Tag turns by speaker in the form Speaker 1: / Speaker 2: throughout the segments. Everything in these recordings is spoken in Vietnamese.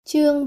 Speaker 1: Chương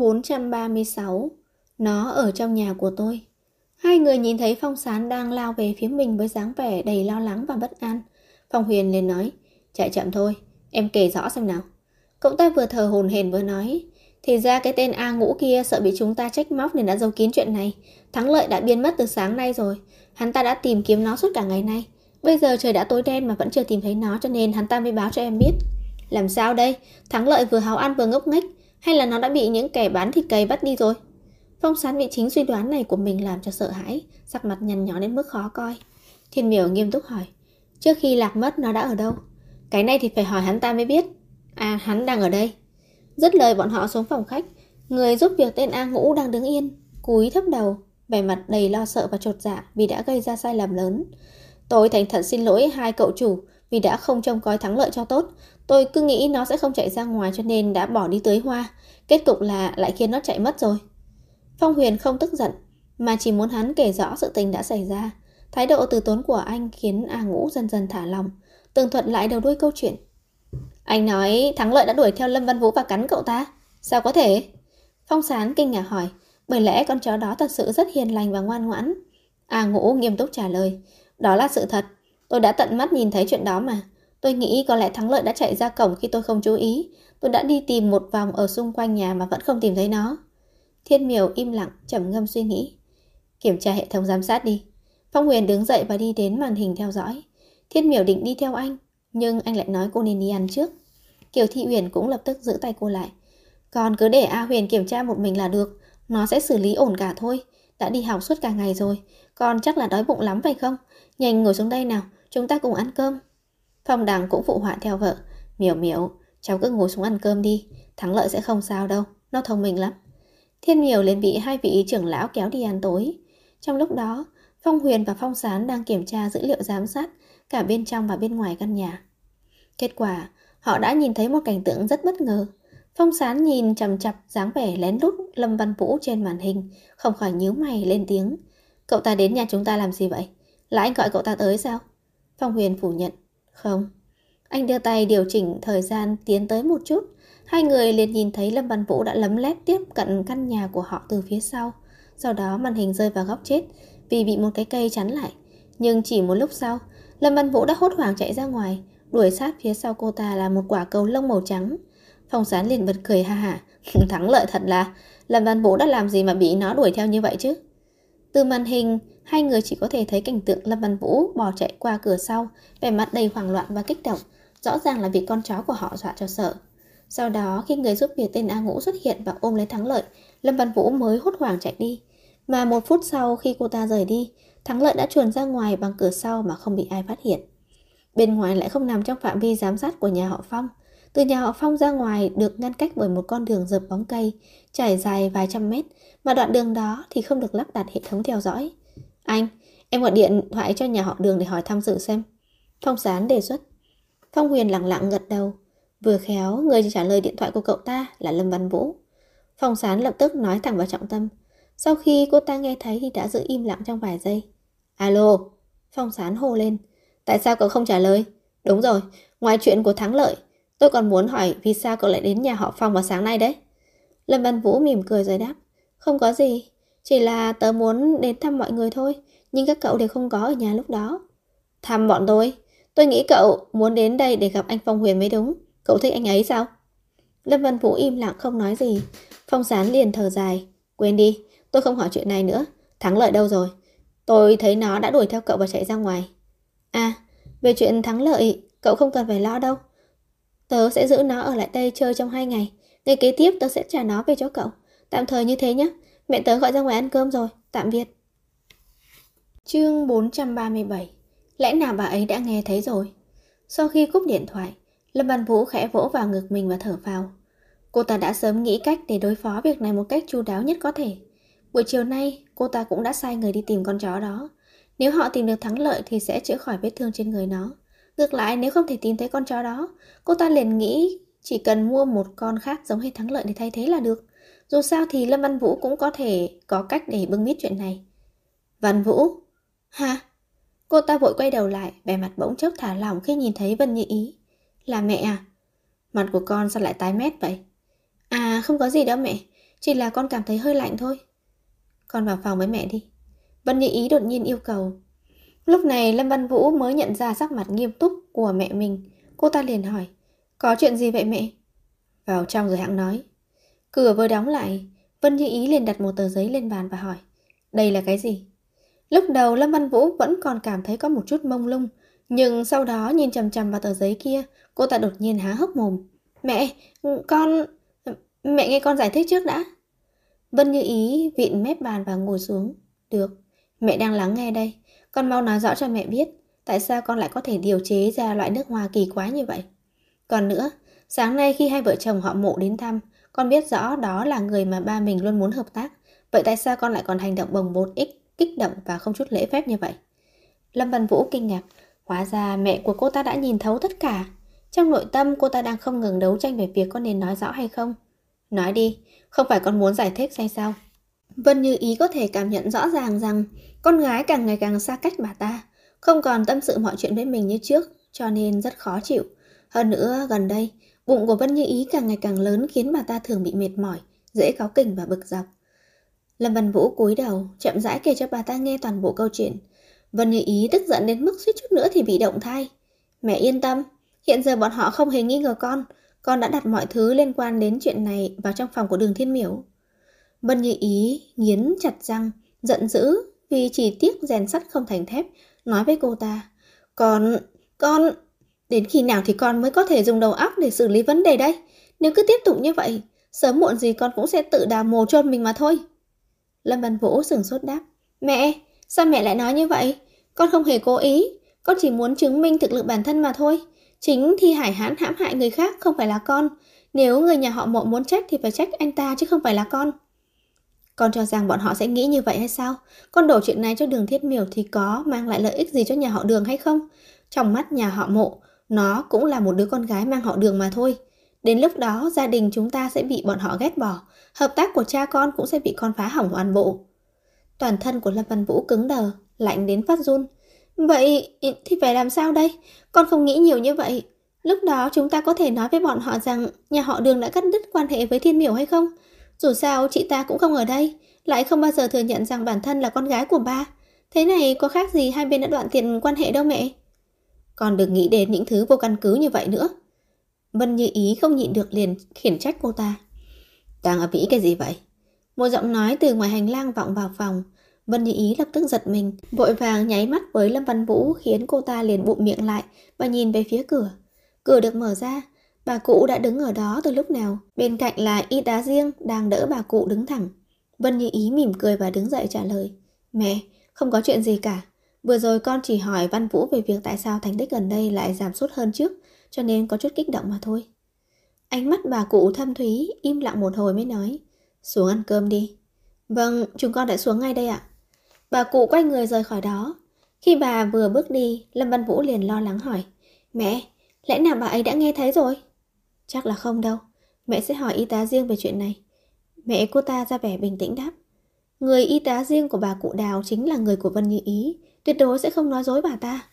Speaker 1: 436. Nó ở trong nhà của tôi. Hai người nhìn thấy Phong Sán đang lao về phía mình với dáng vẻ đầy lo lắng và bất an. Phong Huyền liền nói: chạy chậm thôi, em kể rõ xem nào. Cậu ta vừa thở hổn hển vừa nói: thì ra cái tên A Ngũ kia sợ bị chúng ta trách móc nên đã giấu kín chuyện này. Thắng Lợi đã biến mất từ sáng nay rồi. Hắn ta đã tìm kiếm nó suốt cả ngày nay. Bây giờ trời đã tối đen mà vẫn chưa tìm thấy nó, cho nên hắn ta mới báo cho em biết. Làm sao đây? Thắng Lợi vừa háo ăn vừa ngốc nghếch, hay là nó đã bị những kẻ bán thịt cầy bắt đi rồi? Phong Sán bị chính suy đoán này của mình làm cho sợ hãi, sắc mặt nhăn nhó đến mức khó coi. Thiên Miểu nghiêm túc hỏi: trước khi lạc mất nó đã ở đâu? Cái này thì phải hỏi hắn ta mới biết. À, hắn đang ở đây. Dứt lời bọn họ xuống phòng khách. Người giúp việc tên A Ngũ đang đứng yên, cúi thấp đầu, vẻ mặt đầy lo sợ và chột dạ vì đã gây ra sai lầm lớn. Tôi thành thật xin lỗi hai cậu chủ vì đã không trông coi Thắng Lợi cho tốt. Tôi cứ nghĩ nó sẽ không chạy ra ngoài cho nên đã bỏ đi tưới hoa. Kết cục là lại khiến nó chạy mất rồi. Phong Huyền không tức giận, mà chỉ muốn hắn kể rõ sự tình đã xảy ra. Thái độ từ tốn của anh khiến A Ngũ dần dần thả lòng, tường thuật lại đầu đuôi câu chuyện. Anh nói Thắng Lợi đã đuổi theo Lâm Văn Vũ và cắn cậu ta. Sao có thể? Phong Sán kinh ngạc hỏi, bởi lẽ con chó đó thật sự rất hiền lành và ngoan ngoãn. A Ngũ nghiêm túc trả lời: đó là sự thật. Tôi đã tận mắt nhìn thấy chuyện đó mà. Tôi nghĩ có lẽ Thắng Lợi đã chạy ra cổng khi tôi không chú ý. Tôi đã đi tìm một vòng ở xung quanh nhà mà vẫn không tìm thấy nó. Thiên Miểu im lặng trầm ngâm suy nghĩ. Kiểm tra hệ thống giám sát đi. Phong Huyền đứng dậy và đi đến màn hình theo dõi. Thiên Miểu định đi theo anh, nhưng anh lại nói cô nên đi ăn trước. Kiều Thị Huyền cũng lập tức giữ tay cô lại. Còn cứ để A Huyền kiểm tra một mình là được. Nó sẽ xử lý ổn cả thôi. Đã đi học suốt cả ngày rồi. Con chắc là đói bụng lắm phải không? Nhanh ngồi xuống đây nào, chúng ta cùng ăn cơm. Phong Đằng cũng phụ họa theo vợ. Miểu Miểu, cháu cứ ngồi xuống ăn cơm đi. Thắng Lợi sẽ không sao đâu, nó thông minh lắm. Thiên Miểu liền bị hai vị trưởng lão kéo đi ăn tối. Trong lúc đó, Phong Huyền và Phong Sán đang kiểm tra dữ liệu giám sát cả bên trong và bên ngoài căn nhà. Kết quả, họ đã nhìn thấy một cảnh tượng rất bất ngờ. Phong Sán nhìn chằm chằm dáng vẻ lén lút Lâm Văn Vũ trên màn hình, không khỏi nhíu mày lên tiếng. Cậu ta đến nhà chúng ta làm gì vậy? Là anh gọi cậu ta tới sao? Phong Huyền phủ nhận. Không. Anh đưa tay điều chỉnh thời gian tiến tới một chút. Hai người liền nhìn thấy Lâm Văn Vũ đã lấm lét tiếp cận căn nhà của họ từ phía sau. Sau đó màn hình rơi vào góc chết vì bị một cái cây chắn lại. Nhưng chỉ một lúc sau, Lâm Văn Vũ đã hốt hoảng chạy ra ngoài. Đuổi sát phía sau cô ta là một quả cầu lông màu trắng. Phong Sán liền bật cười ha hả. Thắng Lợi thật là, Lâm Văn Vũ đã làm gì mà bị nó đuổi theo như vậy chứ? Từ màn hình, hai người chỉ có thể thấy cảnh tượng Lâm Văn Vũ bỏ chạy qua cửa sau, vẻ mặt đầy hoảng loạn và kích động. Rõ ràng là bị con chó của họ dọa cho sợ. Sau đó khi người giúp việc tên A Ngũ xuất hiện và ôm lấy Thắng Lợi, Lâm Văn Vũ mới hốt hoảng chạy đi. Mà một phút sau khi cô ta rời đi, Thắng Lợi đã chuồn ra ngoài bằng cửa sau mà không bị ai phát hiện. Bên ngoài lại không nằm trong phạm vi giám sát của nhà họ Phong. Từ nhà họ Phong ra ngoài được ngăn cách bởi một con đường dợp bóng cây, trải dài vài trăm mét, mà đoạn đường đó thì không được lắp đặt hệ thống theo dõi. Anh, em gọi điện thoại cho nhà họ Đường để hỏi thăm sự xem. Phong Sán đề xuất. Phong Huyền lặng lặng gật đầu. Vừa khéo, người trả lời điện thoại của cậu ta là Lâm Văn Vũ. Phong Sán lập tức nói thẳng vào trọng tâm. Sau khi cô ta nghe thấy thì đã giữ im lặng trong vài giây. Alo, Phong Sán hô lên. Tại sao cậu không trả lời? Đúng rồi, ngoài chuyện của Thắng Lợi, tôi còn muốn hỏi vì sao cậu lại đến nhà họ Phong vào sáng nay đấy? Lâm Văn Vũ mỉm cười rồi đáp. Không có gì, chỉ là tớ muốn đến thăm mọi người thôi, nhưng các cậu đều không có ở nhà lúc đó. Thăm bọn tôi? Tôi nghĩ cậu muốn đến đây để gặp anh Phong Huyền mới đúng. Cậu thích anh ấy sao? Lâm Văn Vũ im lặng không nói gì. Phong Sán liền thở dài. Quên đi, tôi không hỏi chuyện này nữa. Thắng Lợi đâu rồi? Tôi thấy nó đã đuổi theo cậu và chạy ra ngoài. À, về chuyện Thắng Lợi, cậu không cần phải lo đâu. Tớ sẽ giữ nó ở lại đây chơi trong 2 ngày. Ngày kế tiếp tớ sẽ trả nó về cho cậu. Tạm thời như thế nhé. Mẹ tớ gọi ra ngoài ăn cơm rồi. Tạm biệt. Chương 437. Lẽ nào bà ấy đã nghe thấy rồi? Sau khi cúp điện thoại, Lâm Văn Vũ khẽ vỗ vào ngực mình và thở phào. Cô ta đã sớm nghĩ cách để đối phó việc này một cách chu đáo nhất có thể. Buổi chiều nay, cô ta cũng đã sai người đi tìm con chó đó. Nếu họ tìm được Thắng Lợi thì sẽ chữa khỏi vết thương trên người nó. Ngược lại, nếu không thể tìm thấy con chó đó, cô ta liền nghĩ chỉ cần mua một con khác giống hệt Thắng Lợi để thay thế là được. Dù sao thì Lâm Văn Vũ cũng có thể có cách để bưng bít chuyện này. Văn Vũ? Hả? Cô ta vội quay đầu lại, vẻ mặt bỗng chốc thả lỏng khi nhìn thấy Vân Như Ý. Là mẹ à? Mặt của con sao lại tái mét vậy? À, không có gì đâu mẹ. Chỉ là con cảm thấy hơi lạnh thôi. Con vào phòng với mẹ đi, Vân Như Ý đột nhiên yêu cầu. Lúc này Lâm Văn Vũ mới nhận ra sắc mặt nghiêm túc của mẹ mình. Cô ta liền hỏi, có chuyện gì vậy mẹ? Vào trong rồi hãng nói. Cửa vừa đóng lại, Vân Như Ý liền đặt một tờ giấy lên bàn và hỏi, đây là cái gì? Lúc đầu Lâm Văn Vũ vẫn còn cảm thấy có một chút mông lung, nhưng sau đó nhìn chằm chằm vào tờ giấy kia, cô ta đột nhiên há hốc mồm. Mẹ, con... Mẹ nghe con giải thích trước đã. Vân Như Ý vịn mép bàn và ngồi xuống. Được, mẹ đang lắng nghe đây. Con mau nói rõ cho mẹ biết, tại sao con lại có thể điều chế ra loại nước hoa kỳ quái như vậy. Còn nữa, sáng nay khi hai vợ chồng họ Mộ đến thăm, con biết rõ đó là người mà ba mình luôn muốn hợp tác. Vậy tại sao con lại còn hành động bồng bột kích động và không chút lễ phép như vậy? Lâm Văn Vũ kinh ngạc. Hóa ra mẹ của cô ta đã nhìn thấu tất cả. Trong nội tâm cô ta đang không ngừng đấu tranh về việc có nên nói rõ hay không. Nói đi, không phải con muốn giải thích hay sao? Vân Như Ý có thể cảm nhận rõ ràng rằng con gái càng ngày càng xa cách bà ta, không còn tâm sự mọi chuyện với mình như trước, cho nên rất khó chịu. Hơn nữa, gần đây, bụng của Vân Như Ý càng ngày càng lớn khiến bà ta thường bị mệt mỏi, dễ cáu kỉnh và bực dọc. Lâm Văn Vũ cúi đầu, chậm rãi kể cho bà ta nghe toàn bộ câu chuyện. Vân Như Ý tức giận đến mức suýt chút nữa thì bị động thai. Mẹ yên tâm, hiện giờ bọn họ không hề nghi ngờ con đã đặt mọi thứ liên quan đến chuyện này vào trong phòng của Đường Thiên Miểu. Vân Như Ý nghiến chặt răng, giận dữ vì chỉ tiếc rèn sắt không thành thép, nói với cô ta. Con... Đến khi nào thì con mới có thể dùng đầu óc để xử lý vấn đề đây? Nếu cứ tiếp tục như vậy, sớm muộn gì con cũng sẽ tự đào mồ chôn mình mà thôi. Lâm Văn Vũ sửng sốt đáp. Mẹ, sao mẹ lại nói như vậy? Con không hề cố ý, con chỉ muốn chứng minh thực lực bản thân mà thôi. Chính Thi Hải Hãn hãm hại người khác không phải là con. Nếu người nhà họ Mộ muốn trách thì phải trách anh ta chứ không phải là con. Con cho rằng bọn họ sẽ nghĩ như vậy hay sao? Con đổ chuyện này cho Đường Thiết Miểu thì có mang lại lợi ích gì cho nhà họ Đường hay không? Trong mắt nhà họ Mộ, nó cũng là một đứa con gái mang họ Đường mà thôi. Đến lúc đó gia đình chúng ta sẽ bị bọn họ ghét bỏ, hợp tác của cha con cũng sẽ bị con phá hỏng toàn bộ. Toàn thân của Lâm Văn Vũ cứng đờ, lạnh đến phát run. Vậy thì phải làm sao đây? Con không nghĩ nhiều như vậy. Lúc đó chúng ta có thể nói với bọn họ rằng nhà họ Đường đã cắt đứt quan hệ với Thiên Miểu hay không? Dù sao chị ta cũng không ở đây, lại không bao giờ thừa nhận rằng bản thân là con gái của ba. Thế này có khác gì hai bên đã đoạn tuyệt quan hệ đâu mẹ. Con đừng nghĩ đến những thứ vô căn cứ như vậy nữa. Vân Như Ý không nhịn được liền khiển trách cô ta. Đang ở Mỹ cái gì vậy? Một giọng nói từ ngoài hành lang vọng vào phòng. Vân Như Ý lập tức giật mình, vội vàng nháy mắt với Lâm Văn Vũ khiến cô ta liền bụm miệng lại và nhìn về phía cửa. Cửa được mở ra, bà cụ đã đứng ở đó từ lúc nào. Bên cạnh là y tá riêng đang đỡ bà cụ đứng thẳng. Vân Như Ý mỉm cười và đứng dậy trả lời. Mẹ, không có chuyện gì cả. Vừa rồi con chỉ hỏi Văn Vũ về việc tại sao thành tích gần đây lại giảm sút hơn trước, cho nên có chút kích động mà thôi. Ánh mắt bà cụ thâm thúy, im lặng một hồi mới nói. Xuống ăn cơm đi. Vâng, chúng con đã xuống ngay đây ạ. Bà cụ quay người rời khỏi đó. Khi bà vừa bước đi, Lâm Văn Vũ liền lo lắng hỏi. Mẹ, lẽ nào bà ấy đã nghe thấy rồi? Chắc là không đâu. Mẹ sẽ hỏi y tá riêng về chuyện này. Mẹ cô ta ra vẻ bình tĩnh đáp. Người y tá riêng của bà cụ Đào chính là người của Vân Như Ý. Tuyệt đối sẽ không nói dối bà ta.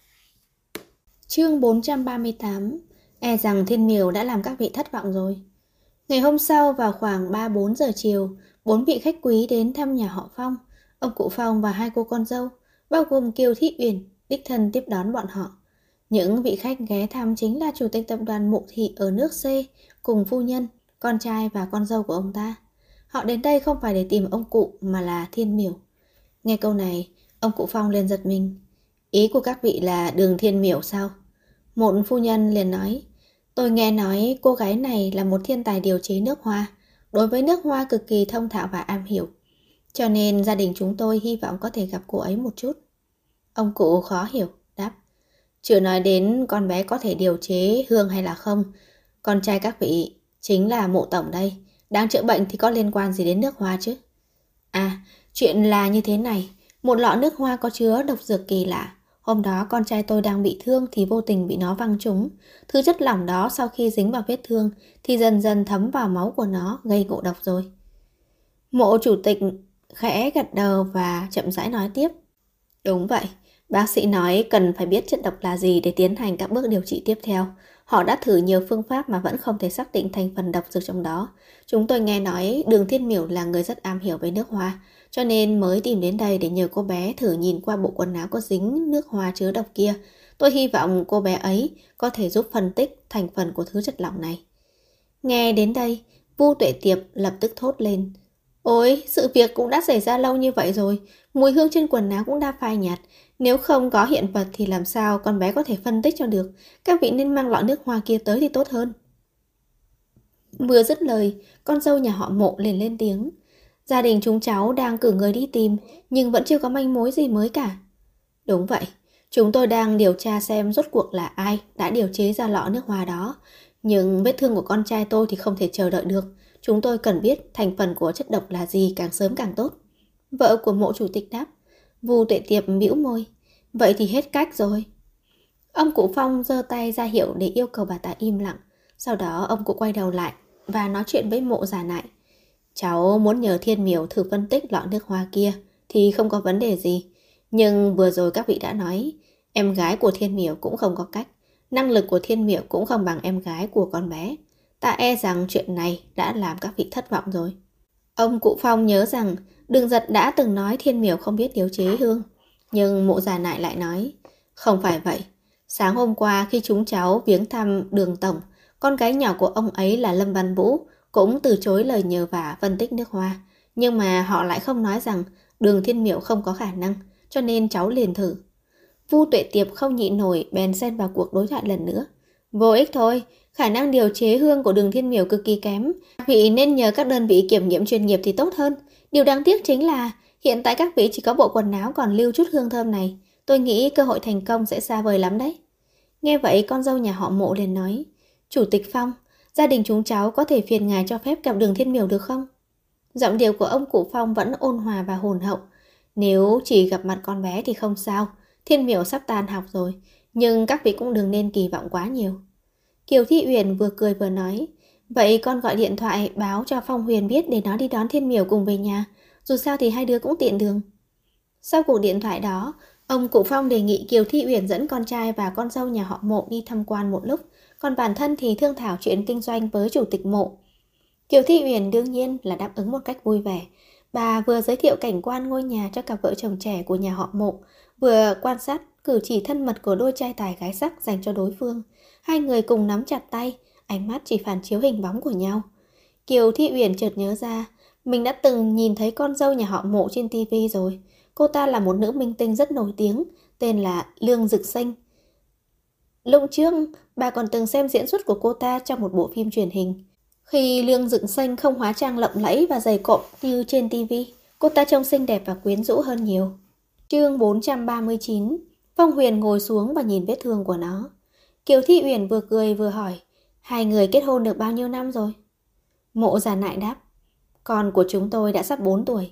Speaker 1: Chương 438. E rằng Thiên Miểu đã làm các vị thất vọng rồi. Ngày hôm sau vào khoảng 3-4 giờ chiều, 4 vị khách quý đến thăm nhà họ Phong. Ông cụ Phong và 2 cô con dâu, bao gồm Kiều Thị Uyển, đích thân tiếp đón bọn họ. Những vị khách ghé thăm chính là chủ tịch tập đoàn Mộ Thị ở nước C, cùng phu nhân, con trai và con dâu của ông ta. Họ đến đây không phải để tìm ông cụ mà là Thiên Miểu. Nghe câu này, ông cụ Phong liền giật mình. Ý của các vị là Đường Thiên Miểu sao? Một phu nhân liền nói. Tôi nghe nói cô gái này là một thiên tài điều chế nước hoa, đối với nước hoa cực kỳ thông thạo và am hiểu. Cho nên gia đình chúng tôi hy vọng có thể gặp cô ấy một chút. Ông cụ khó hiểu, đáp. Chưa nói đến con bé có thể điều chế hương hay là không. Con trai các vị chính là Mộ tổng đây. Đang chữa bệnh thì có liên quan gì đến nước hoa chứ? À, chuyện là như thế này. Một lọ nước hoa có chứa độc dược kỳ lạ. Hôm đó con trai tôi đang bị thương thì vô tình bị nó văng trúng. Thứ chất lỏng đó sau khi dính vào vết thương thì dần dần thấm vào máu của nó, gây ngộ độc rồi. Mộ chủ tịch khẽ gật đầu và chậm rãi nói tiếp. Đúng vậy, bác sĩ nói cần phải biết chất độc là gì để tiến hành các bước điều trị tiếp theo. Họ đã thử nhiều phương pháp mà vẫn không thể xác định thành phần độc dược trong đó. Chúng tôi nghe nói Đường Thiên Miểu là người rất am hiểu về nước hoa, cho nên mới tìm đến đây để nhờ cô bé thử nhìn qua bộ quần áo có dính nước hoa chứa độc kia. Tôi hy vọng cô bé ấy có thể giúp phân tích thành phần của thứ chất lỏng này. Nghe đến đây, Vu Tuệ Tiệp lập tức thốt lên. Ôi, sự việc cũng đã xảy ra lâu như vậy rồi, mùi hương trên quần áo cũng đã phai nhạt. Nếu không có hiện vật thì làm sao con bé có thể phân tích cho được. Các vị nên mang lọ nước hoa kia tới thì tốt hơn. Vừa dứt lời, con dâu nhà họ Mộ liền lên tiếng. Gia đình chúng cháu đang cử người đi tìm, nhưng vẫn chưa có manh mối gì mới cả. Đúng vậy, chúng tôi đang điều tra xem rốt cuộc là ai đã điều chế ra lọ nước hoa đó. Nhưng vết thương của con trai tôi thì không thể chờ đợi được. Chúng tôi cần biết thành phần của chất độc là gì, càng sớm càng tốt. Vợ của Mộ chủ tịch đáp. Vu Tuệ Tiệp bĩu môi. Vậy thì hết cách rồi. Ông cụ Phong giơ tay ra hiệu để yêu cầu bà ta im lặng. Sau đó ông cụ quay đầu lại và nói chuyện với Mộ già nại. Cháu muốn nhờ Thiên Miểu thử phân tích lọ nước hoa kia thì không có vấn đề gì. Nhưng vừa rồi các vị đã nói, em gái của Thiên Miểu cũng không có cách. Năng lực của Thiên Miểu cũng không bằng em gái của con bé. Ta e rằng chuyện này đã làm các vị thất vọng rồi. Ông cụ Phong nhớ rằng Đường Giật đã từng nói Thiên Miểu không biết điều chế hương. Nhưng Mộ già nại lại nói, không phải vậy. Sáng hôm qua khi chúng cháu viếng thăm Đường Tổng, con gái nhỏ của ông ấy là Lâm Văn Vũ cũng từ chối lời nhờ vả phân tích nước hoa. Nhưng mà họ lại không nói rằng Đường Thiên Miểu không có khả năng, cho nên cháu liền thử. Vu Tuệ Tiệp không nhịn nổi bèn xen vào cuộc đối thoại lần nữa. Vô ích thôi, khả năng điều chế hương của Đường Thiên Miểu cực kỳ kém. Các vị nên nhờ các đơn vị kiểm nghiệm chuyên nghiệp thì tốt hơn. Điều đáng tiếc chính là hiện tại các vị chỉ có bộ quần áo còn lưu chút hương thơm này. Tôi nghĩ cơ hội thành công sẽ xa vời lắm đấy. Nghe vậy con dâu nhà họ Mộ liền nói. Chủ tịch Phong, gia đình chúng cháu có thể phiền ngài cho phép gặp Đường Thiên Miểu được không? Giọng điệu của ông cụ Phong vẫn ôn hòa và hồn hậu. Nếu chỉ gặp mặt con bé thì không sao. Thiên Miểu sắp tan học rồi. Nhưng các vị cũng đừng nên kỳ vọng quá nhiều. Kiều Thị Uyển vừa cười vừa nói. Vậy con gọi điện thoại báo cho Phong Huyền biết để nó đi đón Thiên Miểu cùng về nhà. Dù sao thì hai đứa cũng tiện đường. Sau cuộc điện thoại đó, ông cụ Phong đề nghị Kiều Thị Uyển dẫn con trai và con dâu nhà họ Mộ đi tham quan một lúc. Còn bản thân thì thương thảo chuyện kinh doanh với chủ tịch Mộ. Kiều Thị Uyển đương nhiên là đáp ứng một cách vui vẻ. Bà vừa giới thiệu cảnh quan ngôi nhà cho cặp vợ chồng trẻ của nhà họ Mộ, vừa quan sát cử chỉ thân mật của đôi trai tài gái sắc dành cho đối phương. Hai người cùng nắm chặt tay, ánh mắt chỉ phản chiếu hình bóng của nhau. Kiều Thị Uyển chợt nhớ ra, mình đã từng nhìn thấy con dâu nhà họ Mộ trên tivi rồi. Cô ta là một nữ minh tinh rất nổi tiếng, tên là Lương Dực Xanh. Lúc trước, bà còn từng xem diễn xuất của cô ta trong một bộ phim truyền hình. Khi Lương Dực Xanh không hóa trang lộng lẫy và dày cộm như trên tivi, cô ta trông xinh đẹp và quyến rũ hơn nhiều. Chương 439. Phong Huyền ngồi xuống và nhìn vết thương của nó. Kiều Thị Uyển vừa cười vừa hỏi, hai người kết hôn được bao nhiêu năm rồi? Mộ già nại đáp, con của chúng tôi đã sắp 4 tuổi.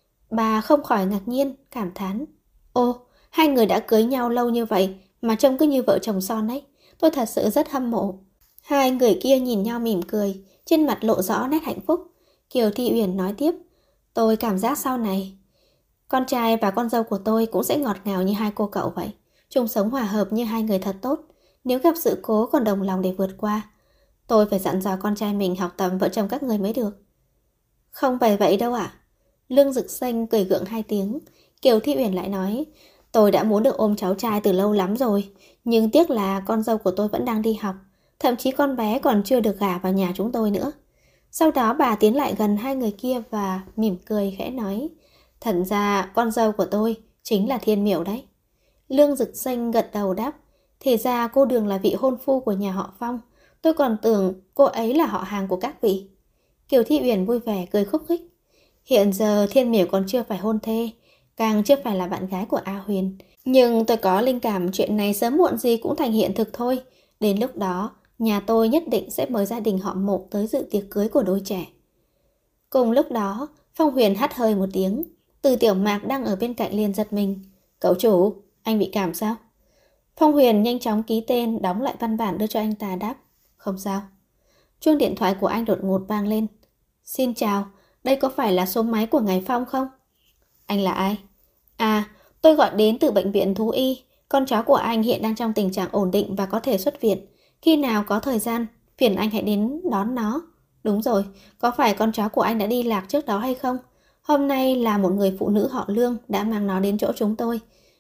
Speaker 1: Bà không khỏi ngạc nhiên, cảm thán. Ô, hai người đã cưới nhau lâu như vậy mà trông cứ như vợ chồng son ấy. Tôi thật sự rất hâm mộ. Hai người kia nhìn nhau mỉm cười, trên mặt lộ rõ nét hạnh phúc. Kiều Thị Uyển nói tiếp, tôi cảm giác sau này con trai và con dâu của tôi cũng sẽ ngọt ngào như hai cô cậu vậy. Chung sống hòa hợp như hai người thật tốt. Nếu gặp sự cố còn đồng lòng để vượt qua. Tôi phải dặn dò con trai mình học tập vợ chồng các người mới được. Không phải vậy đâu ạ. Lương Dực Xanh cười gượng hai tiếng. Kiều Thị Uyển lại nói, tôi đã muốn được ôm cháu trai từ lâu lắm rồi. Nhưng tiếc là con dâu của tôi vẫn đang đi học. Thậm chí con bé còn chưa được gả vào nhà chúng tôi nữa. Sau đó bà tiến lại gần hai người kia và mỉm cười khẽ nói, thật ra con dâu của tôi chính là Thiên Miểu đấy. Lương Dực Xanh gật đầu đáp, thì ra cô Đường là vị hôn phu của nhà họ Phong. Tôi còn tưởng cô ấy là họ hàng của các vị. Kiều Thị Uyển vui vẻ cười khúc khích. Hiện giờ Thiên Miểu còn chưa phải hôn thê, càng chưa phải là bạn gái của A Huyền. Nhưng tôi có linh cảm chuyện này sớm muộn gì cũng thành hiện thực thôi. Đến lúc đó, nhà tôi nhất định sẽ mời gia đình họ Mộ tới dự tiệc cưới của đôi trẻ. Cùng lúc đó, Phong Huyền hắt hơi một tiếng. Từ Tiểu Mạc đang ở bên cạnh liền giật mình. Cậu chủ, anh bị cảm sao? Phong Huyền nhanh chóng ký tên, đóng lại văn bản đưa cho anh ta đáp. Không sao. Chuông điện thoại của anh đột ngột vang lên. Xin chào, đây có phải là số máy của ngài Phong không? Anh là ai? À, tôi gọi đến từ bệnh viện thú y. Con chó của anh hiện đang trong tình trạng ổn định và có thể xuất viện. Khi nào có thời gian, phiền anh hãy đến đón nó. Đúng rồi, có phải con chó của anh đã đi lạc trước đó hay không? Hôm nay là một người phụ nữ họ Lương đã mang nó đến chỗ chúng tôi.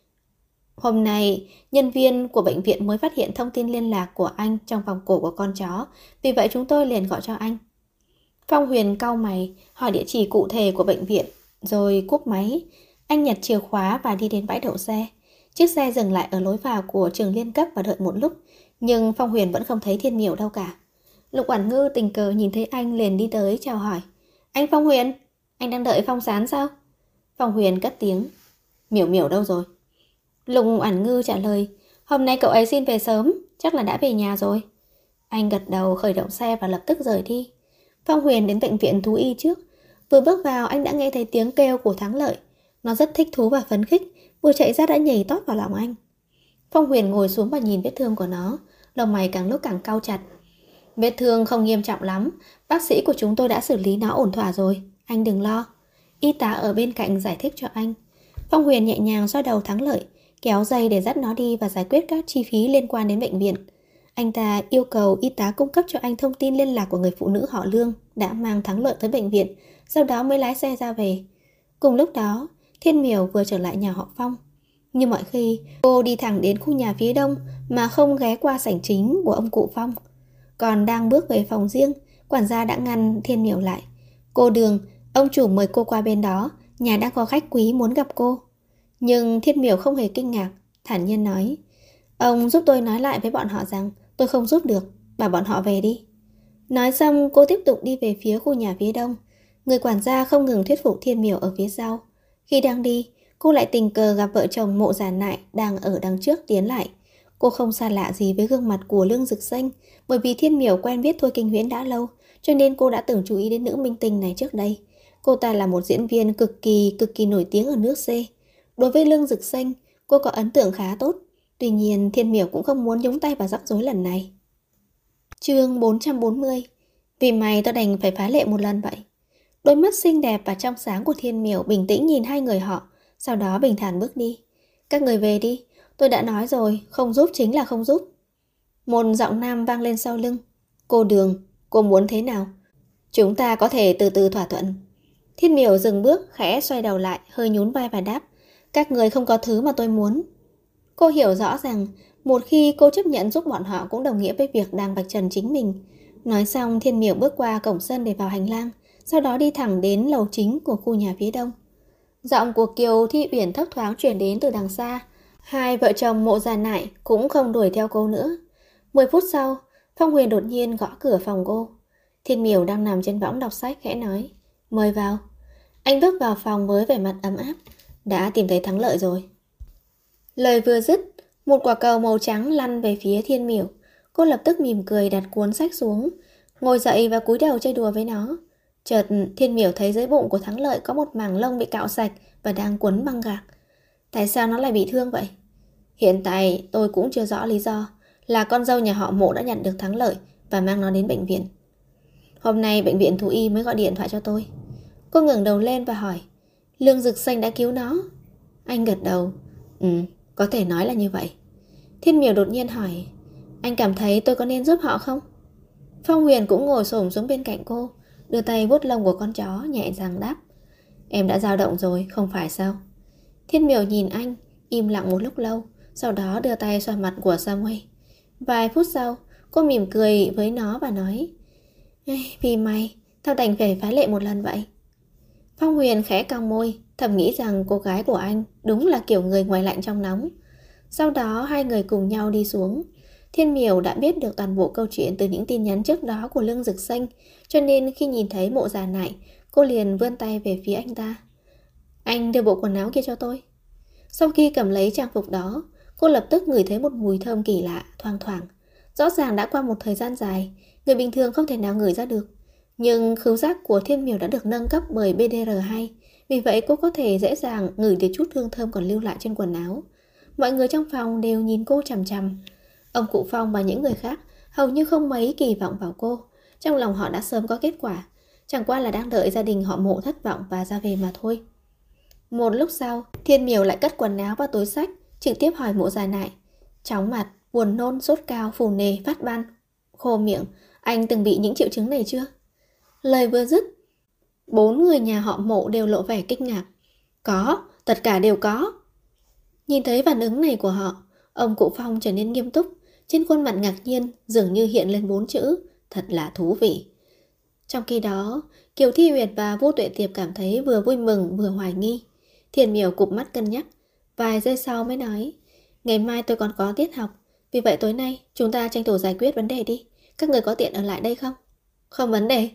Speaker 1: Hôm nay, nhân viên của bệnh viện mới phát hiện thông tin liên lạc của anh trong vòng cổ của con chó, vì vậy chúng tôi liền gọi cho anh. Phong Huyền cau mày, hỏi địa chỉ cụ thể của bệnh viện, rồi cúp máy. Anh nhặt chìa khóa và đi đến bãi đậu xe. Chiếc xe dừng lại ở lối vào của trường liên cấp và đợi một lúc, nhưng Phong Huyền vẫn không thấy Thiên Miểu đâu cả. Lục Oản Ngư tình cờ nhìn thấy anh liền đi tới chào hỏi. Anh Phong Huyền, anh đang đợi Phong Sán sao? Phong Huyền cất tiếng. Miểu Miểu đâu rồi? Lục Oản Ngư trả lời. Hôm nay cậu ấy xin về sớm, chắc là đã về nhà rồi. Anh gật đầu khởi động xe và lập tức rời đi. Phong Huyền đến bệnh viện thú y trước. Vừa bước vào anh đã nghe thấy tiếng kêu của Thắng Lợi. Nó rất thích thú và phấn khích, vừa chạy ra đã nhảy tót vào lòng anh. Phong Huyền ngồi xuống và nhìn vết thương của nó, lông mày càng lúc càng cau chặt. Vết thương không nghiêm trọng lắm, bác sĩ của chúng tôi đã xử lý nó ổn thỏa rồi, anh đừng lo. Y tá ở bên cạnh giải thích cho anh. Phong Huyền nhẹ nhàng xoa đầu Thắng Lợi, kéo dây để dắt nó đi và giải quyết các chi phí liên quan đến bệnh viện. Anh ta yêu cầu y tá cung cấp cho anh thông tin liên lạc của người phụ nữ họ Lương đã mang Thắng Lợi tới bệnh viện, sau đó mới lái xe ra về. Cùng lúc đó, Thiên Miểu vừa trở lại nhà họ Phong. Như mọi khi, cô đi thẳng đến khu nhà phía đông mà không ghé qua sảnh chính của ông cụ Phong. Còn đang bước về phòng riêng, quản gia đã ngăn Thiên Miểu lại. Cô Đường, ông chủ mời cô qua bên đó, nhà đang có khách quý muốn gặp cô. Nhưng Thiên Miểu không hề kinh ngạc, thản nhiên nói. Ông giúp tôi nói lại với bọn họ rằng tôi không giúp được, bảo bọn họ về đi. Nói xong cô tiếp tục đi về phía khu nhà phía đông. Người quản gia không ngừng thuyết phục Thiên Miểu ở phía sau. Khi đang đi, cô lại tình cờ gặp vợ chồng Mộ Già Nại đang ở đằng trước tiến lại. Cô không xa lạ gì với gương mặt của Lương Dực Xanh, bởi vì Thiên Miểu quen biết Thôi Kinh Huyễn đã lâu, cho nên cô đã từng chú ý đến nữ minh tinh này trước đây. Cô ta là một diễn viên cực kỳ nổi tiếng ở nước C. Đối với Lương Dực Xanh, cô có ấn tượng khá tốt. Tuy nhiên, Thiên Miểu cũng không muốn nhúng tay vào rắc rối lần này. Chương 440. Vì mày tao đành phải phá lệ một lần vậy. Đôi mắt xinh đẹp và trong sáng của Thiên Miểu bình tĩnh nhìn hai người họ, sau đó bình thản bước đi. Các người về đi, tôi đã nói rồi, không giúp chính là không giúp. Một giọng nam vang lên sau lưng. Cô Đường, cô muốn thế nào? Chúng ta có thể từ từ thỏa thuận. Thiên Miểu dừng bước, khẽ xoay đầu lại, hơi nhún vai và đáp. Các người không có thứ mà tôi muốn. Cô hiểu rõ rằng một khi cô chấp nhận giúp bọn họ cũng đồng nghĩa với việc đang vạch trần chính mình. Nói xong, Thiên Miểu bước qua cổng sân để vào hành lang, sau đó đi thẳng đến lầu chính của khu nhà phía đông. Giọng của Kiều Thi Uyển thấp thoáng truyền đến từ đằng xa. Hai vợ chồng Mộ Già Nại cũng không đuổi theo cô nữa. 10 phút sau, Phong Huyền đột nhiên gõ cửa phòng cô. Thiên Miểu đang nằm trên võng đọc sách khẽ nói. Mời vào. Anh bước vào phòng với vẻ mặt ấm áp. Đã tìm thấy Thắng Lợi rồi. Lời vừa dứt, một quả cầu màu trắng lăn về phía Thiên Miểu. Cô lập tức mỉm cười đặt cuốn sách xuống, ngồi dậy và cúi đầu chơi đùa với nó. Chợt Thiên Miểu thấy dưới bụng của Thắng Lợi có một mảng lông bị cạo sạch và đang quấn băng gạc. Tại sao nó lại bị thương vậy? Hiện tại tôi cũng chưa rõ lý do. Là con dâu nhà họ Mộ đã nhận được Thắng Lợi và mang nó đến bệnh viện. Hôm nay bệnh viện thú y mới gọi điện thoại cho tôi. Cô ngẩng đầu lên và hỏi. Lương Dực Xanh đã cứu nó? Anh gật đầu. Có thể nói là như vậy. Thiên Miểu đột nhiên hỏi. Anh cảm thấy tôi có nên giúp họ không? Phong Huyền cũng ngồi xổm xuống bên cạnh cô, đưa tay vuốt lông của con chó, nhẹ nhàng đáp. Em đã dao động rồi, không phải sao? Thiên Miểu nhìn anh, im lặng một lúc lâu, sau đó đưa tay xoa mặt của Samuel. Vài phút sau, cô mỉm cười với nó và nói. Vì mày, tao đành phải phá lệ một lần vậy. Phong Huyền khẽ cong môi, thầm nghĩ rằng cô gái của anh đúng là kiểu người ngoài lạnh trong nóng. Sau đó hai người cùng nhau đi xuống. Thiên Miểu đã biết được toàn bộ câu chuyện từ những tin nhắn trước đó của Lương Dực Xanh, cho nên khi nhìn thấy Mộ Già Nại, cô liền vươn tay về phía anh ta. Anh đưa bộ quần áo kia cho tôi. Sau khi cầm lấy trang phục đó, cô lập tức ngửi thấy một mùi thơm kỳ lạ, thoang thoảng. Rõ ràng đã qua một thời gian dài, người bình thường không thể nào ngửi ra được. Nhưng khứu giác của Thiên Miểu đã được nâng cấp bởi BDR2, vì vậy cô có thể dễ dàng ngửi được chút hương thơm còn lưu lại trên quần áo. Mọi người trong phòng đều nhìn cô chằm chằm. Ông cụ Phong và những người khác hầu như không mấy kỳ vọng vào cô. Trong lòng họ đã sớm có kết quả, chẳng qua là đang đợi gia đình họ Mộ thất vọng và ra về mà thôi. Một lúc sau, Thiên Miểu lại cất quần áo vào túi xách, trực tiếp hỏi Mộ Già Nại. Chóng mặt, buồn nôn, sốt cao, phù nề, phát ban, khô miệng. Anh từng bị những triệu chứng này chưa? Lời vừa dứt, 4 người nhà họ Mộ đều lộ vẻ kinh ngạc. Có, tất cả đều có. Nhìn thấy phản ứng này của họ, ông cụ Phong trở nên nghiêm túc. Trên khuôn mặt ngạc nhiên dường như hiện lên 4 chữ: thật là thú vị. Trong khi đó, Kiều Thi Huyền và Vu Tuệ Tiệp cảm thấy vừa vui mừng vừa hoài nghi. Thiền Miểu cụp mắt cân nhắc, vài giây sau mới nói: ngày mai tôi còn có tiết học, vì vậy tối nay chúng ta tranh thủ giải quyết vấn đề đi. Các người có tiện ở lại đây không? Không vấn đề.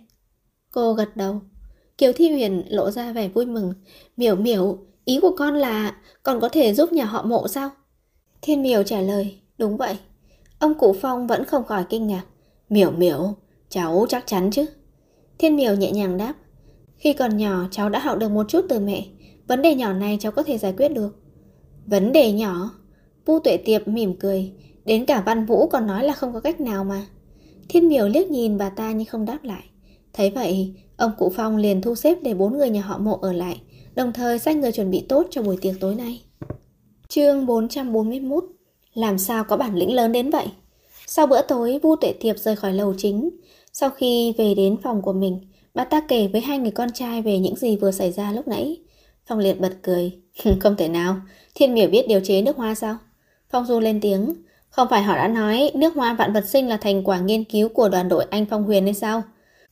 Speaker 1: Cô gật đầu. Kiều Thi Huyền lộ ra vẻ vui mừng. Miểu Miểu, ý của con là còn có thể giúp nhà họ Mộ sao? Thiên Miểu trả lời, đúng vậy. Ông cụ Phong vẫn không khỏi kinh ngạc. Miểu Miểu, cháu chắc chắn chứ? Thiên Miểu nhẹ nhàng đáp, khi còn nhỏ cháu đã học được một chút từ mẹ. Vấn đề nhỏ này cháu có thể giải quyết được. Vấn đề nhỏ? Vu Tuệ Tiệp mỉm cười. Đến cả Văn Vũ còn nói là không có cách nào mà. Thiên Miểu liếc nhìn bà ta nhưng không đáp lại. Thấy vậy, ông cụ Phong liền thu xếp để 4 người nhà họ Mộ ở lại, đồng thời sai người chuẩn bị tốt cho buổi tiệc tối nay. Chương 441. Làm sao có bản lĩnh lớn đến vậy? Sau bữa tối, Vu Tuệ Tiệp rời khỏi lầu chính. Sau khi về đến phòng của mình, bà ta kể với 2 người con trai về những gì vừa xảy ra lúc nãy. Phong Liệt bật cười. Không thể nào, Thiên Miểu biết điều chế nước hoa sao? Phong Du lên tiếng. Không phải họ đã nói nước hoa vạn vật sinh là thành quả nghiên cứu của đoàn đội anh Phong Huyền hay sao?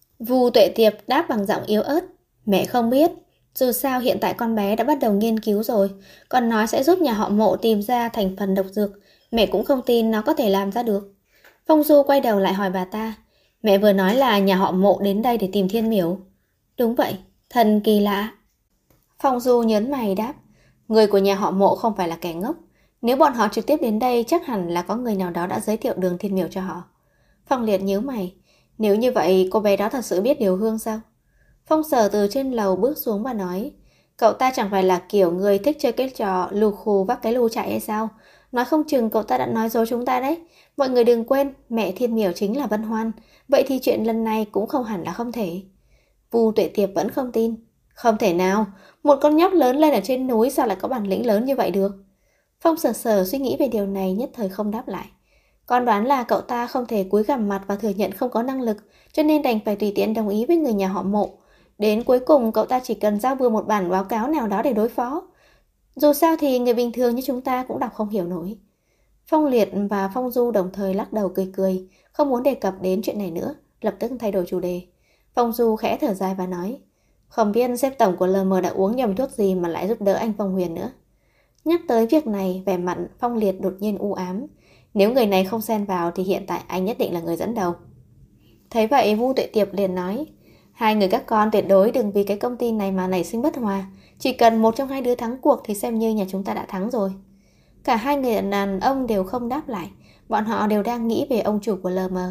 Speaker 1: Vu Tuệ Tiệp đáp bằng giọng yếu ớt. Mẹ không biết. Dù sao hiện tại con bé đã bắt đầu nghiên cứu rồi. Còn nói sẽ giúp nhà họ Mộ tìm ra thành phần độc dược. Mẹ cũng không tin nó có thể làm ra được. Phong Du quay đầu lại hỏi bà ta. Mẹ vừa nói là nhà họ Mộ đến đây để tìm Thiên Miểu. Đúng vậy, thần kỳ lạ. Phong Du nhớn mày đáp. Người của nhà họ Mộ không phải là kẻ ngốc. Nếu bọn họ trực tiếp đến đây chắc hẳn là có người nào đó đã giới thiệu đường Thiên Miểu cho họ. Phong Liệt nhíu mày. Nếu như vậy cô bé đó thật sự biết điều hương sao? Phong Sở từ trên lầu bước xuống và nói. Cậu ta chẳng phải là kiểu người thích chơi cái trò lù khù vác cái lù chạy hay sao? Nói không chừng cậu ta đã nói dối chúng ta đấy. Mọi người đừng quên, mẹ Thiên Miểu chính là Vân Hoan. Vậy thì chuyện lần này cũng không hẳn là không thể. Vu Tuệ Tiệp vẫn không tin. Không thể nào, một con nhóc lớn lên ở trên núi sao lại có bản lĩnh lớn như vậy được? Phong Sở suy nghĩ về điều này nhất thời không đáp lại. Con đoán là cậu ta không thể cúi gằm mặt và thừa nhận không có năng lực, cho nên đành phải tùy tiện đồng ý với người nhà họ Mộ. Đến cuối cùng cậu ta chỉ cần giao bừa một bản báo cáo nào đó để đối phó. Dù sao thì người bình thường như chúng ta cũng đọc không hiểu nổi. Phong Liệt và Phong Du đồng thời lắc đầu cười cười, không muốn đề cập đến chuyện này nữa, lập tức thay đổi chủ đề. Phong Du khẽ thở dài và nói, không biết sếp tổng của LM đã uống nhầm thuốc gì mà lại giúp đỡ anh Phong Huyền nữa. Nhắc tới việc này, vẻ mặt Phong Liệt đột nhiên u ám. Nếu người này không xen vào thì hiện tại anh nhất định là người dẫn đầu. Thấy vậy, Vu Tuệ Tiệp liền nói, 2 người các con tuyệt đối đừng vì cái công ty này mà nảy sinh bất hòa. Chỉ cần một trong 2 đứa thắng cuộc thì xem như nhà chúng ta đã thắng rồi. Cả 2 người đàn ông đều không đáp lại. Bọn họ đều đang nghĩ về ông chủ của LM.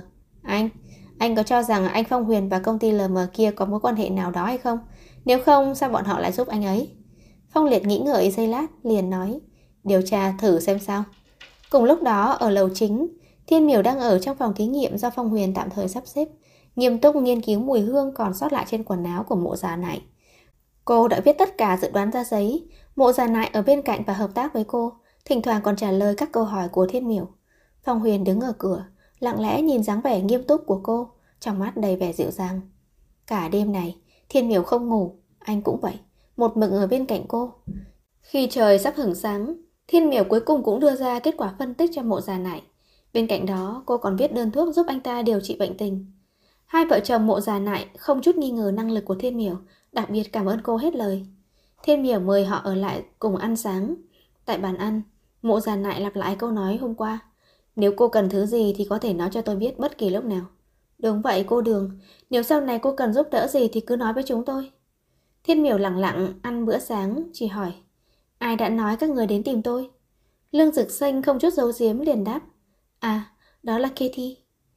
Speaker 1: Anh có cho rằng anh Phong Huyền và công ty LM kia có mối quan hệ nào đó hay không? Nếu không, sao bọn họ lại giúp anh ấy? Phong Liệt nghĩ ngợi giây lát, liền nói, điều tra thử xem sao. Cùng lúc đó, ở lầu chính, Thiên Miểu đang ở trong phòng thí nghiệm do Phong Huyền tạm thời sắp xếp, nghiêm túc nghiên cứu mùi hương còn sót lại trên quần áo của Mộ Già Nại. Cô đã viết tất cả dự đoán ra giấy. Mộ Già Nại ở bên cạnh và hợp tác với cô, thỉnh thoảng còn trả lời các câu hỏi của Thiên Miểu. Phong Huyền đứng ở cửa, lặng lẽ nhìn dáng vẻ nghiêm túc của cô, trong mắt đầy vẻ dịu dàng. Cả đêm này, Thiên Miểu không ngủ, anh cũng vậy, một mực ở bên cạnh cô. Khi trời sắp hửng sáng, Thiên Miểu cuối cùng cũng đưa ra kết quả phân tích cho Mộ Già Nại. Bên cạnh đó, cô còn viết đơn thuốc giúp anh ta điều trị bệnh tình. 2 vợ chồng Mộ Già Nại không chút nghi ngờ năng lực của Thiên Miểu, đặc biệt cảm ơn cô hết lời. Thiên Miểu mời họ ở lại cùng ăn sáng. Tại bàn ăn, Mộ Già Nại lặp lại câu nói hôm qua. Nếu cô cần thứ gì thì có thể nói cho tôi biết bất kỳ lúc nào. Đúng vậy cô Đường, nếu sau này cô cần giúp đỡ gì thì cứ nói với chúng tôi. Thiên Miểu lặng lặng ăn bữa sáng, chỉ hỏi, ai đã nói các người đến tìm tôi? Lương Dực Xanh không chút giấu giếm liền đáp, à, đó là Katie.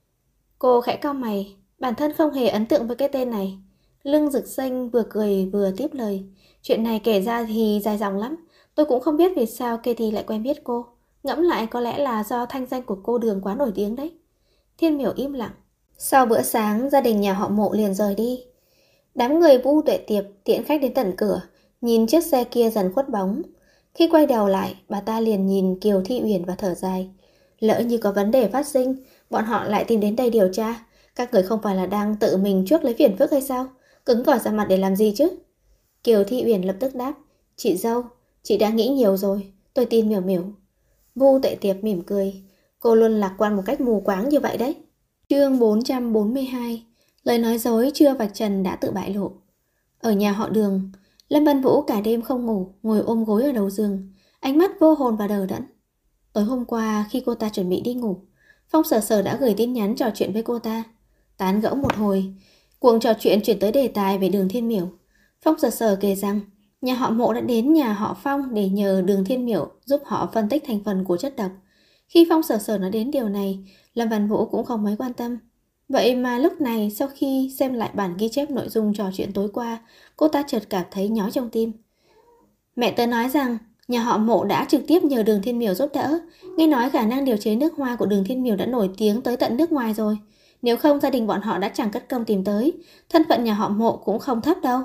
Speaker 1: Cô khẽ cau mày, bản thân không hề ấn tượng với cái tên này. Lương Dực Xanh vừa cười vừa tiếp lời, chuyện này kể ra thì dài dòng lắm. Tôi cũng không biết vì sao Katie lại quen biết cô. Ngẫm lại có lẽ là do thanh danh của cô Đường quá nổi tiếng đấy. Thiên Miểu im lặng. Sau bữa sáng, gia đình nhà họ Mộ liền rời đi. Đám người Vu Tuệ Tiệp tiễn khách đến tận cửa, nhìn chiếc xe kia dần khuất bóng. Khi quay đầu lại, bà ta liền nhìn Kiều Thi Uyển và thở dài. Lỡ như có vấn đề phát sinh, bọn họ lại tìm đến đây điều tra. Các người không phải là đang tự mình chuốc lấy phiền phức hay sao? Cứng cỏi ra mặt để làm gì chứ? Kiều Thị Uyển lập tức đáp. Chị dâu, chị đã nghĩ nhiều rồi. Tôi tin Miểu Miểu. Vu Tuệ Tiệp mỉm cười. Cô luôn lạc quan một cách mù quáng như vậy đấy. Chương 442. Lời nói dối chưa vạch trần đã tự bại lộ. Ở nhà họ Đường, Lâm Văn Vũ cả đêm không ngủ, ngồi ôm gối ở đầu giường, ánh mắt vô hồn và đờ đẫn. Tối hôm qua khi cô ta chuẩn bị đi ngủ, Phong Sở Sở đã gửi tin nhắn trò chuyện với cô ta. Tán gẫu một hồi, cuộc trò chuyện chuyển tới đề tài về Đường Thiên Miểu. Phong Sở Sở kể rằng nhà họ Mộ đã đến nhà họ Phong để nhờ Đường Thiên Miểu giúp họ phân tích thành phần của chất độc. Khi Phong Sở Sở nói đến điều này, Lâm Văn Vũ cũng không mấy quan tâm. Vậy mà lúc này sau khi xem lại bản ghi chép nội dung trò chuyện tối qua, cô ta chợt cảm thấy nhói trong tim. Mẹ tớ nói rằng nhà họ Mộ đã trực tiếp nhờ Đường Thiên Miểu giúp đỡ. Nghe nói khả năng điều chế nước hoa của Đường Thiên Miểu đã nổi tiếng tới tận nước ngoài rồi. Nếu không gia đình bọn họ đã chẳng cất công tìm tới. Thân phận nhà họ Mộ cũng không thấp đâu.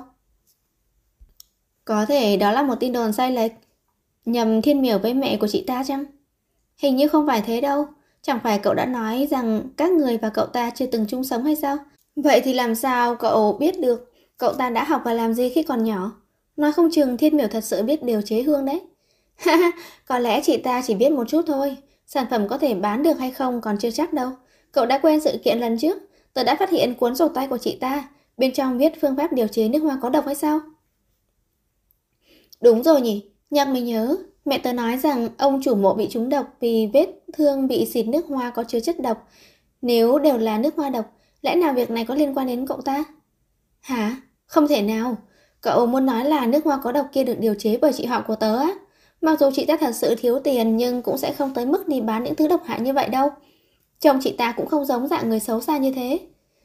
Speaker 1: Có thể đó là một tin đồn sai lệch. Nhầm Thiên Miểu với mẹ của chị ta chăng? Hình như không phải thế đâu. Chẳng phải cậu đã nói rằng các người và cậu ta chưa từng chung sống hay sao? Vậy thì làm sao cậu biết được cậu ta đã học và làm gì khi còn nhỏ? Nói không chừng Thiên Miểu thật sự biết điều chế hương đấy. Ha, có lẽ chị ta chỉ biết một chút thôi. Sản phẩm có thể bán được hay không còn chưa chắc đâu. Cậu đã quên sự kiện lần trước. Tớ đã phát hiện cuốn sổ tay của chị ta. Bên trong viết phương pháp điều chế nước hoa có độc hay sao? Đúng rồi nhỉ. Nhắc mới nhớ. Mẹ tớ nói rằng ông chủ Mộ bị trúng độc vì vết thương bị xịt nước hoa có chứa chất độc. Nếu đều là nước hoa độc, lẽ nào việc này có liên quan đến cậu ta? Hả? Không thể nào. Cậu muốn nói là nước hoa có độc kia được điều chế bởi chị họ của tớ á? Mặc dù chị ta thật sự thiếu tiền nhưng cũng sẽ không tới mức đi bán những thứ độc hại như vậy đâu. Chồng chị ta cũng không giống dạng người xấu xa như thế.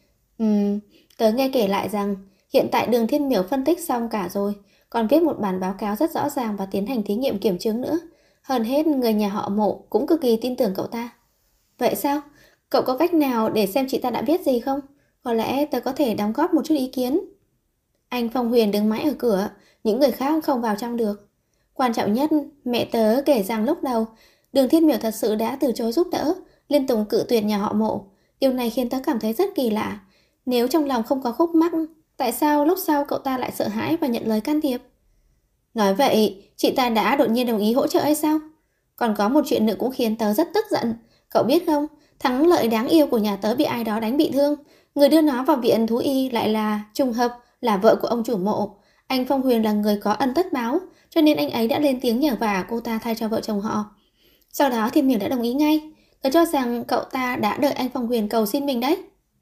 Speaker 1: Tớ nghe kể lại rằng hiện tại Đường Thiên Miểu phân tích xong cả rồi, còn viết một bản báo cáo rất rõ ràng và tiến hành thí nghiệm kiểm chứng nữa. Hơn hết người nhà họ Mộ cũng cực kỳ tin tưởng cậu ta. Vậy sao? Cậu có cách nào để xem chị ta đã biết gì không? Có lẽ tớ có thể đóng góp một chút ý kiến. Anh Phong Huyền đứng mãi ở cửa, những người khác không vào trong được. Quan trọng nhất, mẹ tớ kể rằng lúc đầu, Đường Thiên Miểu thật sự đã từ chối giúp đỡ, liên tục cự tuyệt nhà họ Mộ. Điều này khiến tớ cảm thấy rất kỳ lạ. Nếu trong lòng không có khúc mắc, tại sao lúc sau cậu ta lại sợ hãi và nhận lời can thiệp? Nói vậy, chị ta đã đột nhiên đồng ý hỗ trợ hay sao? Còn có một chuyện nữa cũng khiến tớ rất tức giận. Cậu biết không, thắng lợi đáng yêu của nhà tớ bị ai đó đánh bị thương. Người đưa nó vào viện thú y lại là trùng hợp là vợ của ông chủ Mộ. Anh Phong Huyền là người có ân tất báo, cho nên anh ấy đã lên tiếng nhờ vả cô ta thay cho vợ chồng họ. Sau đó Thiên Miểu đã đồng ý ngay. Tớ cho rằng cậu ta đã đợi anh Phong Huyền cầu xin mình đấy.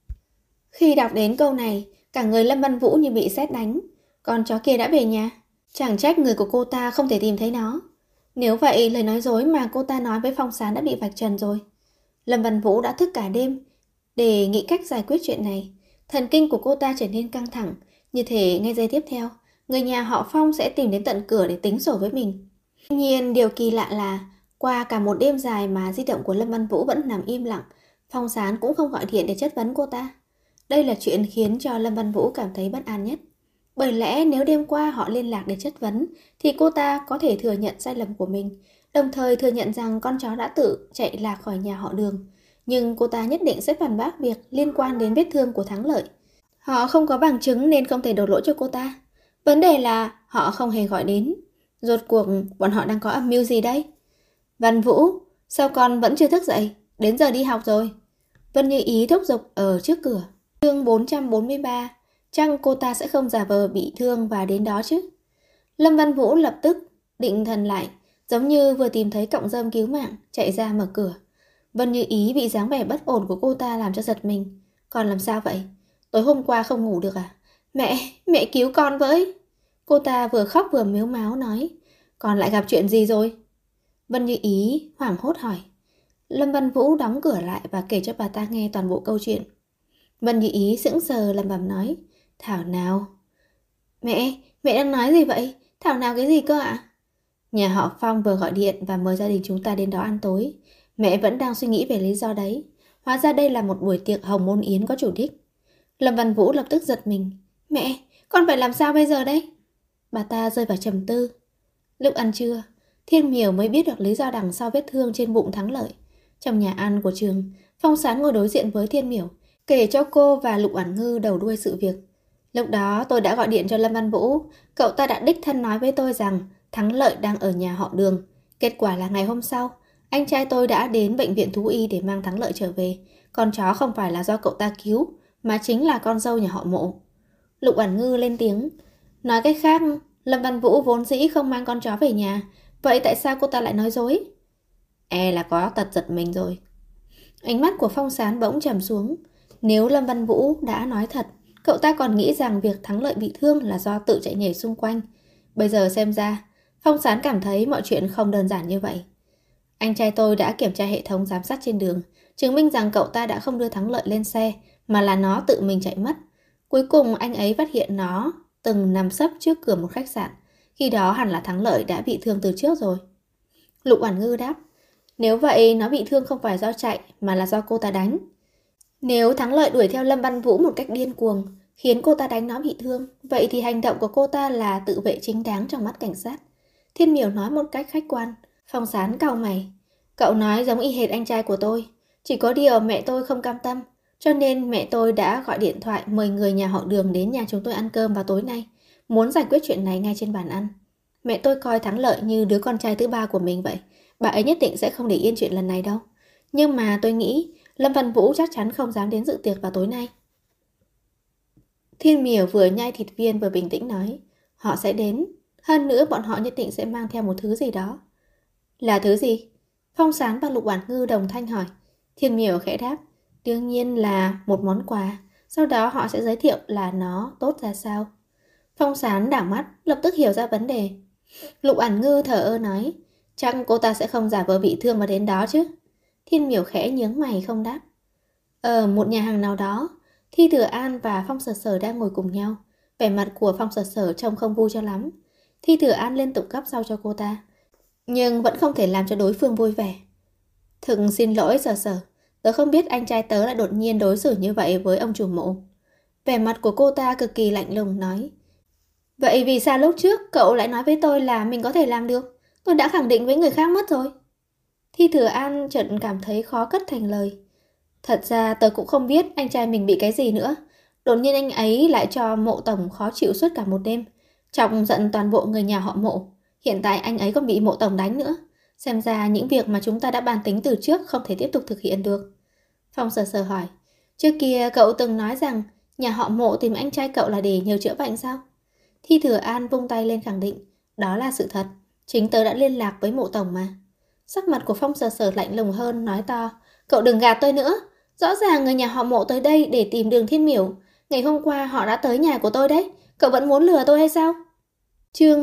Speaker 1: Khi đọc đến câu này, cả người Lâm Văn Vũ như bị sét đánh. Con chó kia đã về nhà. Chẳng trách người của cô ta không thể tìm thấy nó. Nếu vậy, lời nói dối mà cô ta nói với Phong Sán đã bị vạch trần rồi. Lâm Văn Vũ đã thức cả đêm để nghĩ cách giải quyết chuyện này. Thần kinh của cô ta trở nên căng thẳng. Như thể ngay giây tiếp theo, người nhà họ Phong sẽ tìm đến tận cửa để tính sổ với mình. Tuy nhiên, điều kỳ lạ là qua cả một đêm dài mà di động của Lâm Văn Vũ vẫn nằm im lặng. Phong Sán cũng không gọi điện để chất vấn cô ta. Đây là chuyện khiến cho Lâm Văn Vũ cảm thấy bất an nhất. Bởi lẽ nếu đêm qua họ liên lạc để chất vấn thì cô ta có thể thừa nhận sai lầm của mình, đồng thời thừa nhận rằng con chó đã tự chạy lạc khỏi nhà họ Đường. Nhưng cô ta nhất định sẽ phản bác việc liên quan đến vết thương của Thắng Lợi. Họ không có bằng chứng nên không thể đổ lỗi cho cô ta. Vấn đề là họ không hề gọi đến. Rốt cuộc bọn họ đang có âm mưu gì đây? Văn Vũ, sao con vẫn chưa thức dậy? Đến giờ đi học rồi. Vân Như Ý thúc giục ở trước cửa. Chương 443. Chăng cô ta sẽ không giả vờ bị thương và đến đó chứ? Lâm Văn Vũ lập tức định thần lại, giống như vừa tìm thấy cọng rơm cứu mạng, chạy ra mở cửa. Vân Như Ý bị dáng vẻ bất ổn của cô ta làm cho giật mình. Con làm sao vậy? Tối hôm qua không ngủ được à? Mẹ cứu con với. Cô ta vừa khóc vừa mếu máo nói. Con lại gặp chuyện gì rồi? Vân Như Ý hoảng hốt hỏi. Lâm Văn Vũ đóng cửa lại và kể cho bà ta nghe toàn bộ câu chuyện. Vân Như Ý sững sờ lẩm bẩm nói. Thảo nào? Mẹ đang nói gì vậy? Thảo nào cái gì cơ ạ? Nhà họ Phong vừa gọi điện và mời gia đình chúng ta đến đó ăn tối. Mẹ vẫn đang suy nghĩ về lý do đấy. Hóa ra đây là một buổi tiệc hồng môn yến có chủ đích. Lâm Văn Vũ lập tức giật mình. Mẹ, con phải làm sao bây giờ đấy? Bà ta rơi vào trầm tư. Lúc ăn trưa, Thiên Miểu mới biết được lý do đằng sau vết thương trên bụng Thắng Lợi. Trong nhà ăn của trường, Phong Sán ngồi đối diện với Thiên Miểu, kể cho cô và Lục Oản Ngư đầu đuôi sự việc. Lúc đó tôi đã gọi điện cho Lâm Văn Vũ, cậu ta đã đích thân nói với tôi rằng Thắng Lợi đang ở nhà họ Đường. Kết quả là ngày hôm sau, anh trai tôi đã đến bệnh viện thú y để mang Thắng Lợi trở về. Con chó không phải là do cậu ta cứu, mà chính là con dâu nhà họ Mộ. Lục Oản Ngư lên tiếng, nói cách khác, Lâm Văn Vũ vốn dĩ không mang con chó về nhà, vậy tại sao cô ta lại nói dối? E là có tật giật mình rồi. Ánh mắt của Phong Sán bỗng trầm xuống. Nếu Lâm Văn Vũ đã nói thật, cậu ta còn nghĩ rằng việc Thắng Lợi bị thương là do tự chạy nhảy xung quanh. Bây giờ xem ra, Phong Sán cảm thấy mọi chuyện không đơn giản như vậy. Anh trai tôi đã kiểm tra hệ thống giám sát trên đường, chứng minh rằng cậu ta đã không đưa Thắng Lợi lên xe, mà là nó tự mình chạy mất. Cuối cùng anh ấy phát hiện nó từng nằm sấp trước cửa một khách sạn. Khi đó hẳn là Thắng Lợi đã bị thương từ trước rồi. Lục Oản Ngư đáp, nếu vậy nó bị thương không phải do chạy mà là do cô ta đánh. Nếu Thắng Lợi đuổi theo Lâm Văn Vũ một cách điên cuồng, khiến cô ta đánh nó bị thương, vậy thì hành động của cô ta là tự vệ chính đáng trong mắt cảnh sát. Thiên Miểu nói một cách khách quan. Phong Sán cau mày. Cậu nói giống y hệt anh trai của tôi. Chỉ có điều mẹ tôi không cam tâm, cho nên mẹ tôi đã gọi điện thoại mời người nhà họ Đường đến nhà chúng tôi ăn cơm vào tối nay, muốn giải quyết chuyện này ngay trên bàn ăn. Mẹ tôi coi Thắng Lợi như đứa con trai thứ ba của mình vậy. Bà ấy nhất định sẽ không để yên chuyện lần này đâu. Nhưng mà tôi nghĩ Lâm Văn Vũ chắc chắn không dám đến dự tiệc vào tối nay. Thiên Miểu vừa nhai thịt viên vừa bình tĩnh nói, họ sẽ đến. Hơn nữa bọn họ nhất định sẽ mang theo một thứ gì đó. Là thứ gì? Phong Sán và Lục Oản Ngư đồng thanh hỏi. Thiên Miểu khẽ đáp, đương nhiên là một món quà. Sau đó họ sẽ giới thiệu là nó tốt ra sao. Phong Sán đảo mắt, lập tức hiểu ra vấn đề. Lục Oản Ngư thở ơ nói, chắc cô ta sẽ không giả vờ bị thương mà đến đó chứ. Thiên Miểu khẽ nhướng mày không đáp. Ở một nhà hàng nào đó, Thi Thừa An và Phong Sở Sở đang ngồi cùng nhau. Vẻ mặt của Phong Sở Sở trông không vui cho lắm. Thi Thừa An liên tục gắp rau cho cô ta, nhưng vẫn không thể làm cho đối phương vui vẻ. Thực xin lỗi Sở Sở, tớ không biết anh trai tớ lại đột nhiên đối xử như vậy với ông chủ Mộ. Vẻ mặt của cô ta cực kỳ lạnh lùng nói. Vậy vì sao lúc trước cậu lại nói với tôi là mình có thể làm được? Tôi đã khẳng định với người khác mất rồi. Thi Thừa An chợt cảm thấy khó cất thành lời. Thật ra tớ cũng không biết anh trai mình bị cái gì nữa. Đột nhiên anh ấy lại cho Mộ tổng khó chịu suốt cả một đêm, chọc giận toàn bộ người nhà họ Mộ. Hiện tại anh ấy còn bị Mộ tổng đánh nữa. Xem ra những việc mà chúng ta đã bàn tính từ trước không thể tiếp tục thực hiện được. Phong Sở Sở hỏi, trước kia cậu từng nói rằng nhà họ Mộ tìm anh trai cậu là để nhờ chữa bệnh sao? Thi Thừa An vung tay lên khẳng định, đó là sự thật. Chính tớ đã liên lạc với Mộ tổng mà. Sắc mặt của Phong Sở Sở lạnh lùng hơn, nói to, cậu đừng gạt tôi nữa. Rõ ràng người nhà họ Mộ tới đây để tìm Đường Thiên Miểu. Ngày hôm qua họ đã tới nhà của tôi đấy. Cậu vẫn muốn lừa tôi hay sao? Chương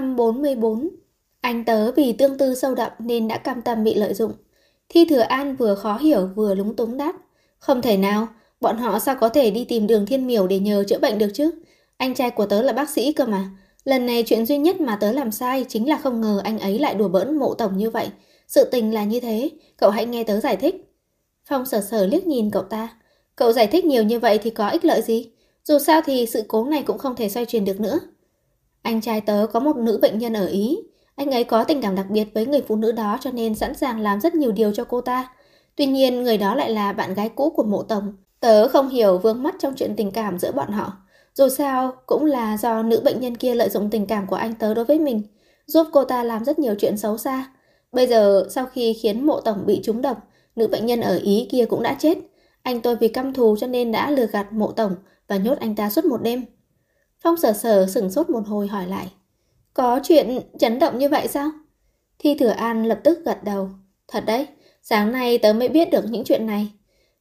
Speaker 1: 444. Anh tớ vì tương tư sâu đậm nên đã cam tâm bị lợi dụng. Thi Thừa An vừa khó hiểu vừa lúng túng đáp. Không thể nào, bọn họ sao có thể đi tìm Đường Thiên Miểu để nhờ chữa bệnh được chứ? Anh trai của tớ là bác sĩ cơ mà. Lần này chuyện duy nhất mà tớ làm sai chính là không ngờ anh ấy lại đùa bỡn Mộ tổng như vậy. Sự tình là như thế, cậu hãy nghe tớ giải thích. Phong Sở Sở liếc nhìn cậu ta. Cậu giải thích nhiều như vậy thì có ích lợi gì? Dù sao thì sự cố này cũng không thể xoay chuyển được nữa. Anh trai tớ có một nữ bệnh nhân ở Ý. Anh ấy có tình cảm đặc biệt với người phụ nữ đó cho nên sẵn sàng làm rất nhiều điều cho cô ta. Tuy nhiên người đó lại là bạn gái cũ của Mộ tổng. Tớ không hiểu vướng mắc trong chuyện tình cảm giữa bọn họ. Dù sao cũng là do nữ bệnh nhân kia lợi dụng tình cảm của anh tớ đối với mình, giúp cô ta làm rất nhiều chuyện xấu xa. Bây giờ sau khi khiến Mộ tổng bị trúng độc, nữ bệnh nhân ở Ý kia cũng đã chết. Anh tôi vì căm thù cho nên đã lừa gạt Mộ tổng và nhốt anh ta suốt một đêm. Phong Sở Sở sửng sốt một hồi hỏi lại, có chuyện chấn động như vậy sao? Thi Thừa An lập tức gật đầu. Thật đấy, sáng nay tớ mới biết được những chuyện này.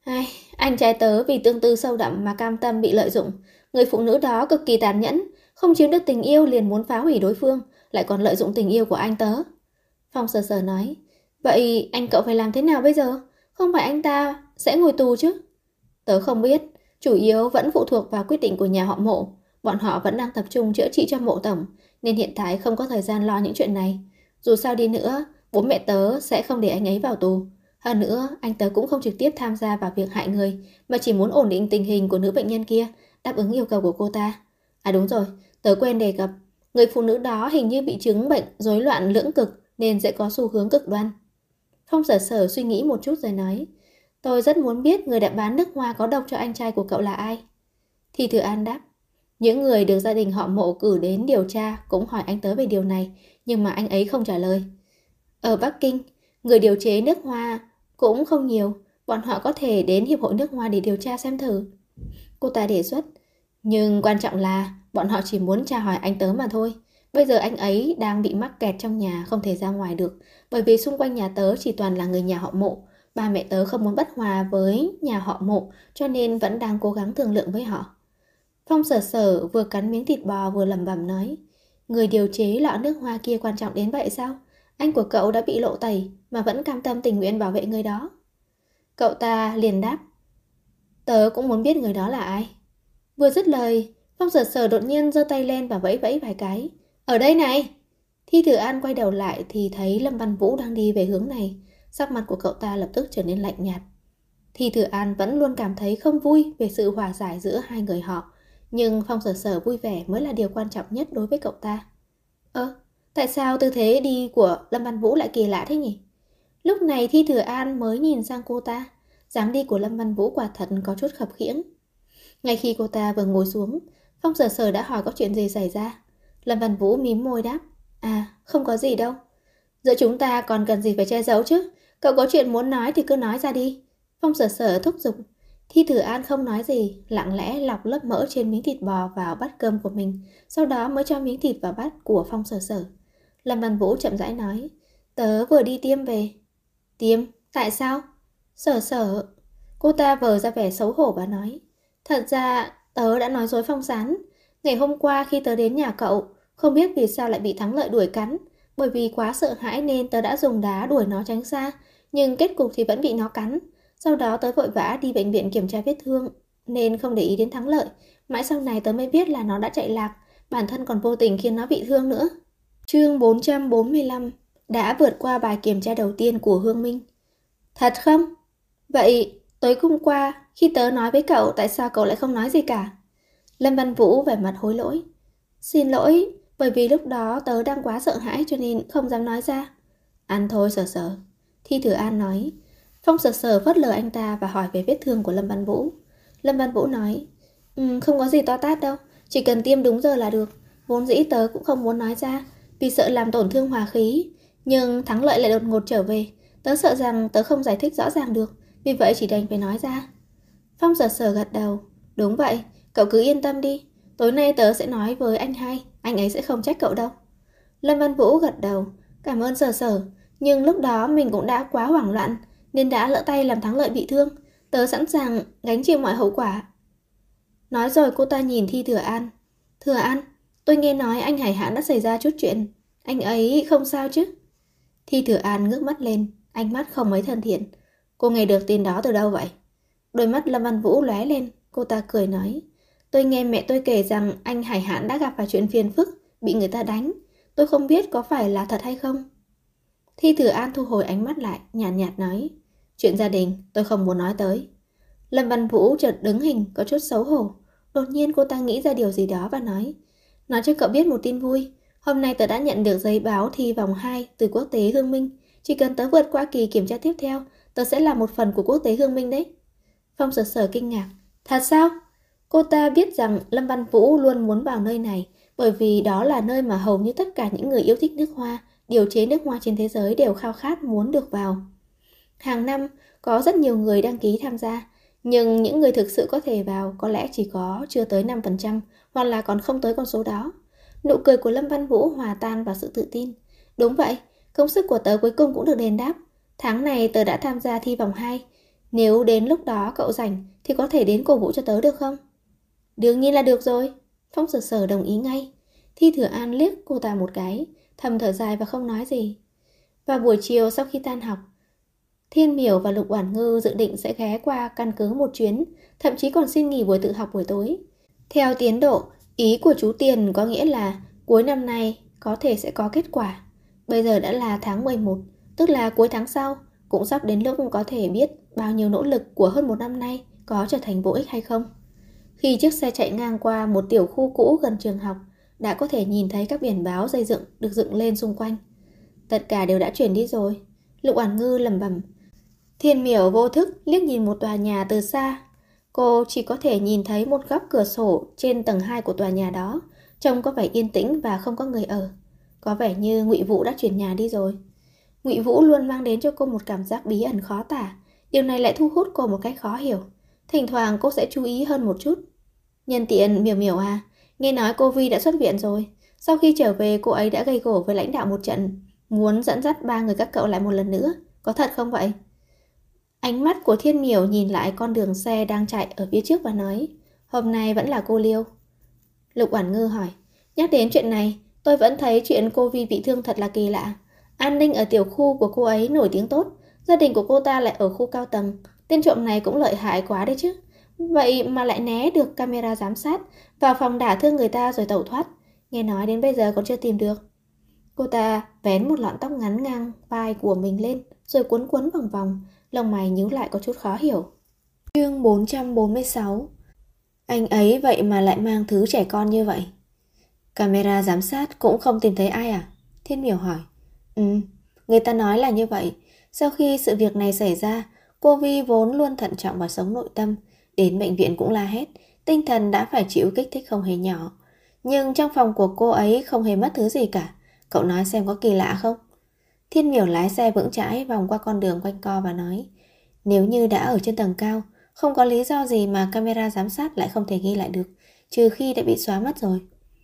Speaker 1: Anh trai tớ vì tương tư sâu đậm mà cam tâm bị lợi dụng. Người phụ nữ đó cực kỳ tàn nhẫn, không chiếm được tình yêu liền muốn phá hủy đối phương, lại còn lợi dụng tình yêu của anh tớ. Phong Sở Sở nói, vậy anh cậu phải làm thế nào bây giờ? Không phải anh ta sẽ ngồi tù chứ? Tớ không biết, chủ yếu vẫn phụ thuộc vào quyết định của nhà họ Mộ. Bọn họ vẫn đang tập trung chữa trị cho Mộ tổng, nên hiện tại không có thời gian lo những chuyện này. Dù sao đi nữa, bố mẹ tớ sẽ không để anh ấy vào tù. Hơn nữa, anh tớ cũng không trực tiếp tham gia vào việc hại người, mà chỉ muốn ổn định tình hình của nữ bệnh nhân kia, đáp ứng yêu cầu của cô ta. À đúng rồi, tớ quên đề cập, người phụ nữ đó hình như bị chứng bệnh rối loạn lưỡng cực nên sẽ có xu hướng cực đoan. Phong Sở Sở suy nghĩ một chút rồi nói, tôi rất muốn biết người đã bán nước hoa có độc cho anh trai của cậu là ai. Thi Thừa An đáp, những người được gia đình họ Mộ cử đến điều tra cũng hỏi anh tới về điều này, nhưng mà anh ấy không trả lời. Ở Bắc Kinh, người điều chế nước hoa cũng không nhiều, bọn họ có thể đến Hiệp hội nước hoa để điều tra xem thử. Cô ta đề xuất, nhưng quan trọng là bọn họ chỉ muốn tra hỏi anh tớ mà thôi. Bây giờ anh ấy đang bị mắc kẹt trong nhà, không thể ra ngoài được, bởi vì xung quanh nhà tớ chỉ toàn là người nhà họ Mộ. Ba mẹ tớ không muốn bất hòa với nhà họ Mộ, cho nên vẫn đang cố gắng thương lượng với họ. Phong Sở Sở vừa cắn miếng thịt bò vừa lẩm bẩm nói, người điều chế lọ nước hoa kia quan trọng đến vậy sao? Anh của cậu đã bị lộ tẩy mà vẫn cam tâm tình nguyện bảo vệ người đó. Cậu ta liền đáp, tớ cũng muốn biết người đó là ai. Vừa dứt lời, Phong Sở Sở đột nhiên giơ tay lên và vẫy vẫy vài cái. Ở đây này! Thi Thừa An quay đầu lại thì thấy Lâm Văn Vũ đang đi về hướng này. Sắc mặt của cậu ta lập tức trở nên lạnh nhạt. Thi Thừa An vẫn luôn cảm thấy không vui về sự hòa giải giữa hai người họ, nhưng Phong Sở Sở vui vẻ mới là điều quan trọng nhất đối với cậu ta. Tại sao tư thế đi của Lâm Văn Vũ lại kỳ lạ thế nhỉ? Lúc này Thi Thừa An mới nhìn sang cô ta. Dáng đi của Lâm Văn Vũ quả thật có chút khập khiễng. Ngay khi cô ta vừa ngồi xuống, Phong Sở Sở đã hỏi có chuyện gì xảy ra. Lâm Văn Vũ mím môi đáp, không có gì đâu. Giữa chúng ta còn cần gì phải che giấu chứ? Cậu có chuyện muốn nói thì cứ nói ra đi. Phong Sở Sở thúc giục. Thi Thừa An không nói gì, lặng lẽ lọc lớp mỡ trên miếng thịt bò vào bát cơm của mình, sau đó mới cho miếng thịt vào bát của Phong Sở Sở. Lâm Văn Vũ chậm rãi nói, tớ vừa đi tiêm về. Tiêm? Tại sao? Sở Sở. Cô ta vờ ra vẻ xấu hổ và nói, thật ra tớ đã nói dối Phong Sán. Ngày hôm qua khi tớ đến nhà cậu, không biết vì sao lại bị Thắng Lợi đuổi cắn. Bởi vì quá sợ hãi nên tớ đã dùng đá đuổi nó tránh xa, nhưng kết cục thì vẫn bị nó cắn. Sau đó tớ vội vã đi bệnh viện kiểm tra vết thương, nên không để ý đến Thắng Lợi. Mãi sau này tớ mới biết là nó đã chạy lạc, bản thân còn vô tình khiến nó bị thương nữa. Chương 445. Đã vượt qua bài kiểm tra đầu tiên của Hương Minh. Thật không? Vậy tối hôm qua khi tớ nói với cậu, tại sao cậu lại không nói gì cả? Lâm Văn Vũ vẻ mặt hối lỗi. Xin lỗi, bởi vì lúc đó tớ đang quá sợ hãi cho nên không dám nói ra. Ăn thôi Sở Sở. Thi Thừa An nói. Phong Sở Sở phớt lờ anh ta và hỏi về vết thương của Lâm Văn Vũ. Lâm Văn Vũ nói, không có gì to tát đâu, chỉ cần tiêm đúng giờ là được. Vốn dĩ tớ cũng không muốn nói ra, vì sợ làm tổn thương hòa khí. Nhưng Thắng Lợi lại đột ngột trở về, tớ sợ rằng tớ không giải thích rõ ràng được, vì vậy chỉ đành phải nói ra. Phong Sở Sở gật đầu. Đúng vậy, cậu cứ yên tâm đi, tối nay tớ sẽ nói với anh hai, anh ấy sẽ không trách cậu đâu. Lâm Văn Vũ gật đầu. Cảm ơn Sở Sở, nhưng lúc đó mình cũng đã quá hoảng loạn, nên đã lỡ tay làm Thắng Lợi bị thương. Tớ sẵn sàng gánh chịu mọi hậu quả. Nói rồi cô ta nhìn Thi Thừa An. Thừa An, tôi nghe nói anh Hải Hãn đã xảy ra chút chuyện, anh ấy không sao chứ? Thi Thừa An ngước mắt lên, ánh mắt không mấy thân thiện. Cô nghe được tin đó từ đâu vậy? Đôi mắt Lâm Văn Vũ lóe lên, cô ta cười nói. Tôi nghe mẹ tôi kể rằng anh Hải Hãn đã gặp phải chuyện phiền phức, bị người ta đánh. Tôi không biết có phải là thật hay không. Thi Thừa An thu hồi ánh mắt lại, nhàn nhạt nói. Chuyện gia đình tôi không muốn nói tới. Lâm Văn Vũ chợt đứng hình, có chút xấu hổ. Đột nhiên cô ta nghĩ ra điều gì đó và nói. Nói cho cậu biết một tin vui. Hôm nay tớ đã nhận được giấy báo thi vòng 2 từ Quốc tế Hương Minh. Chỉ cần tớ vượt qua kỳ kiểm tra tiếp theo, tớ sẽ là một phần của Quốc tế Hương Minh đấy. Phong Sở Sở kinh ngạc. Thật sao? Cô ta biết rằng Lâm Văn Vũ luôn muốn vào nơi này, bởi vì đó là nơi mà hầu như tất cả những người yêu thích nước hoa, điều chế nước hoa trên thế giới đều khao khát muốn được vào. Hàng năm, có rất nhiều người đăng ký tham gia, nhưng những người thực sự có thể vào có lẽ chỉ có chưa tới 5%, hoặc là còn không tới con số đó. Nụ cười của Lâm Văn Vũ hòa tan vào sự tự tin. Đúng vậy, công sức của tớ cuối cùng cũng được đền đáp. Tháng này tớ đã tham gia thi vòng 2. Nếu đến lúc đó cậu rảnh thì có thể đến cổ vũ cho tớ được không? Đương nhiên là được rồi. Phong Sở Sở đồng ý ngay. Thi Thừa An liếc cô ta một cái, thầm thở dài và không nói gì. Vào buổi chiều sau khi tan học, Thiên Miểu và Lục Oản Ngư dự định sẽ ghé qua căn cứ một chuyến, thậm chí còn xin nghỉ buổi tự học buổi tối. Theo tiến độ, ý của chú Tiền có nghĩa là cuối năm nay có thể sẽ có kết quả. Bây giờ đã là tháng 11, tức là cuối tháng sau, cũng sắp đến lúc có thể biết bao nhiêu nỗ lực của hơn một năm nay có trở thành vô ích hay không. Khi chiếc xe chạy ngang qua một tiểu khu cũ gần trường học, đã có thể nhìn thấy các biển báo dây dựng được dựng lên xung quanh. Tất cả đều đã chuyển đi rồi. Lục Oản Ngư lẩm bẩm. Thiên Miểu vô thức liếc nhìn một tòa nhà từ xa. Cô chỉ có thể nhìn thấy một góc cửa sổ trên tầng 2 của tòa nhà đó, trông có vẻ yên tĩnh và không có người ở. Có vẻ như Ngụy Vũ đã chuyển nhà đi rồi. Ngụy Vũ luôn mang đến cho cô một cảm giác bí ẩn khó tả. Điều này lại thu hút cô một cách khó hiểu. Thỉnh thoảng cô sẽ chú ý hơn một chút. Nhân tiện, Miểu Miểu à, nghe nói cô Vi đã xuất viện rồi. Sau khi trở về, cô ấy đã gây gổ với lãnh đạo một trận, muốn dẫn dắt 3 người các cậu lại một lần nữa. Có thật không vậy? Ánh mắt của Thiên Miểu nhìn lại con đường xe đang chạy ở phía trước và nói, hôm nay vẫn là cô Liêu. Lục Oản Ngư hỏi, nhắc đến chuyện này, tôi vẫn thấy chuyện cô Vi bị thương thật là kỳ lạ. An ninh ở tiểu khu của cô ấy nổi tiếng tốt, gia đình của cô ta lại ở khu cao tầng. Tên trộm này cũng lợi hại quá đấy chứ. Vậy mà lại né được camera giám sát, vào phòng đả thương người ta rồi tẩu thoát. Nghe nói đến bây giờ còn chưa tìm được. Cô ta vén một lọn tóc ngắn ngang vai của mình lên, rồi cuốn cuốn vòng vòng, lông mày nhíu lại có chút khó hiểu. Chương 446. Anh ấy vậy mà lại mang thứ trẻ con như vậy. Camera giám sát cũng không tìm thấy ai à? Thiên Miểu hỏi. Người ta nói là như vậy. Sau khi sự việc này xảy ra, cô Vi vốn luôn thận trọng và sống nội tâm, đến bệnh viện cũng la hét, tinh thần đã phải chịu kích thích không hề nhỏ. Nhưng trong phòng của cô ấy không hề mất thứ gì cả. Cậu nói xem có kỳ lạ không? Thiên Miểu lái xe vững chãi vòng qua con đường quanh co và nói, nếu như đã ở trên tầng cao, không có lý do gì mà camera giám sát lại không thể ghi lại được, trừ khi đã bị xóa mất rồi.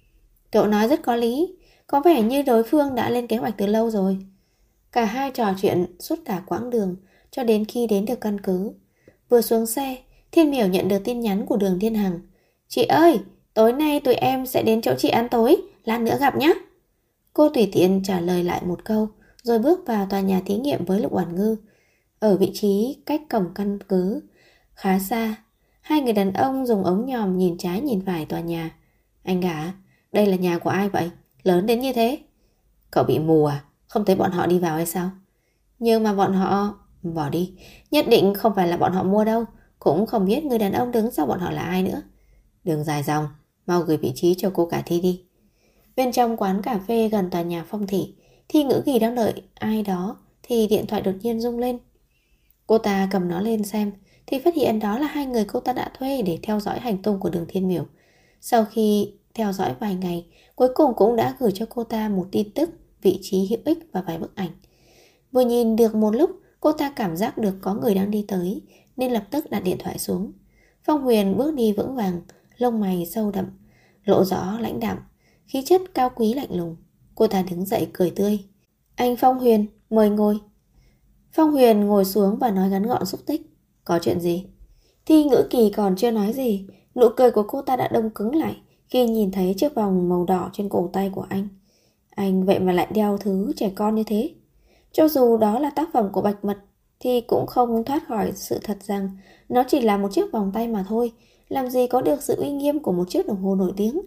Speaker 1: Cậu nói rất có lý, có vẻ như đối phương đã lên kế hoạch từ lâu rồi. Cả hai trò chuyện suốt cả quãng đường cho đến khi đến được căn cứ. Vừa xuống xe, Thiên Miểu nhận được tin nhắn của Đường Thiên Hằng. Chị ơi, tối nay tụi em sẽ đến chỗ chị ăn tối, lát nữa gặp nhé. Cô tùy tiện trả lời lại một câu, rồi bước vào tòa nhà thí nghiệm với Lục Oản Ngư. Ở vị trí cách cổng căn cứ khá xa, hai người đàn ông dùng ống nhòm nhìn trái nhìn phải tòa nhà. Anh cả, đây là nhà của ai vậy? Lớn đến như thế. Cậu bị mù à? Không thấy bọn họ đi vào hay sao? Nhưng mà bọn họ... Bỏ đi, nhất định không phải là bọn họ mua đâu. Cũng không biết người đàn ông đứng sau bọn họ là ai nữa. Đường dài dòng, mau gửi vị trí cho cô cả Thi đi. Bên trong quán cà phê gần tòa nhà Phong Thị, Thi Ngữ Kỳ đang đợi ai đó thì điện thoại đột nhiên rung lên. Cô ta cầm nó lên xem thì phát hiện đó là hai người cô ta đã thuê để theo dõi hành tung của Đường Thiên Miểu. Sau khi theo dõi vài ngày, cuối cùng cũng đã gửi cho cô ta một tin tức, vị trí hữu ích và vài bức ảnh. Vừa nhìn được một lúc, cô ta cảm giác được có người đang đi tới, nên lập tức đặt điện thoại xuống. Phong Huyền bước đi vững vàng, lông mày sâu đậm, lộ rõ lãnh đạm, khí chất cao quý lạnh lùng. Cô ta đứng dậy cười tươi. Anh Phong Huyền, mời ngồi. Phong Huyền ngồi xuống và nói ngắn gọn xúc tích. Có chuyện gì? Thi Ngữ Kỳ còn chưa nói gì, nụ cười của cô ta đã đông cứng lại khi nhìn thấy chiếc vòng màu đỏ trên cổ tay của anh. Anh vậy mà lại đeo thứ trẻ con như thế. Cho dù đó là tác phẩm của Bạch Mật thì cũng không thoát khỏi sự thật rằng nó chỉ là một chiếc vòng tay mà thôi, làm gì có được sự uy nghiêm của một chiếc đồng hồ nổi tiếng.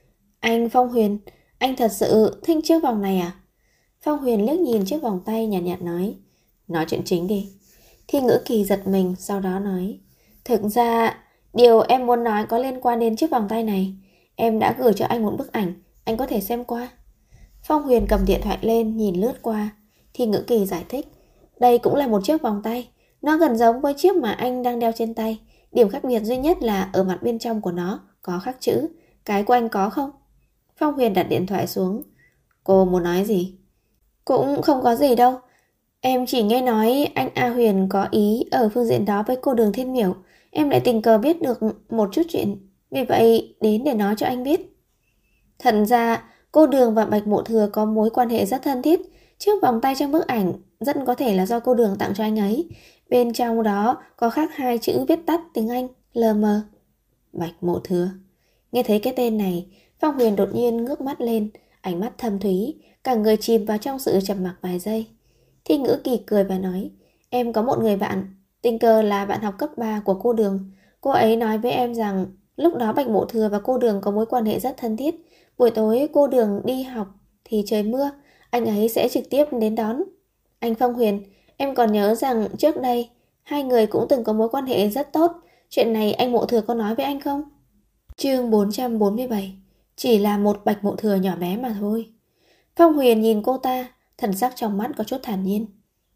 Speaker 1: Anh Phong Huyền, anh thật sự thích chiếc vòng này à? Phong Huyền liếc nhìn chiếc vòng tay nhạt nhạt nói. Nói chuyện chính đi. Thi Ngữ Kỳ giật mình, sau đó nói. Thực ra, điều em muốn nói có liên quan đến chiếc vòng tay này. Em đã gửi cho anh một bức ảnh, anh có thể xem qua. Phong Huyền cầm điện thoại lên nhìn lướt qua. Thi Ngữ Kỳ giải thích. Đây cũng là một chiếc vòng tay. Nó gần giống với chiếc mà anh đang đeo trên tay. Điểm khác biệt duy nhất là ở mặt bên trong của nó có khắc chữ. Cái của anh có không? Phong Huyền đặt điện thoại xuống. Cô muốn nói gì? Cũng không có gì đâu. Em chỉ nghe nói anh A Huyền có ý ở phương diện đó với cô Đường Thiên Miểu. Em lại tình cờ biết được một chút chuyện, vì vậy đến để nói cho anh biết. Thật ra cô Đường và Bạch Mộ Thừa có mối quan hệ rất thân thiết. Chiếc vòng tay trong bức ảnh rất có thể là do cô Đường tặng cho anh ấy. Bên trong đó có khắc hai chữ viết tắt tiếng Anh LM. Bạch Mộ Thừa. Nghe thấy cái tên này, Phong Huyền đột nhiên ngước mắt lên, ánh mắt thâm thúy, cả người chìm vào trong sự trầm mặc vài giây. Thi Ngữ Kỳ cười và nói. Em có một người bạn, tình cờ là bạn học cấp 3 của cô Đường. Cô ấy nói với em rằng lúc đó Bạch Mộ Thừa và cô Đường có mối quan hệ rất thân thiết. Buổi tối cô Đường đi học thì trời mưa, anh ấy sẽ trực tiếp đến đón. Anh Phong Huyền, em còn nhớ rằng trước đây hai người cũng từng có mối quan hệ rất tốt. Chuyện này anh Mộ Thừa có nói với anh không? Chương 447. Chỉ là một Bạch Mộ Thừa nhỏ bé mà thôi. Phong Huyền nhìn cô ta, thần sắc trong mắt có chút thản nhiên.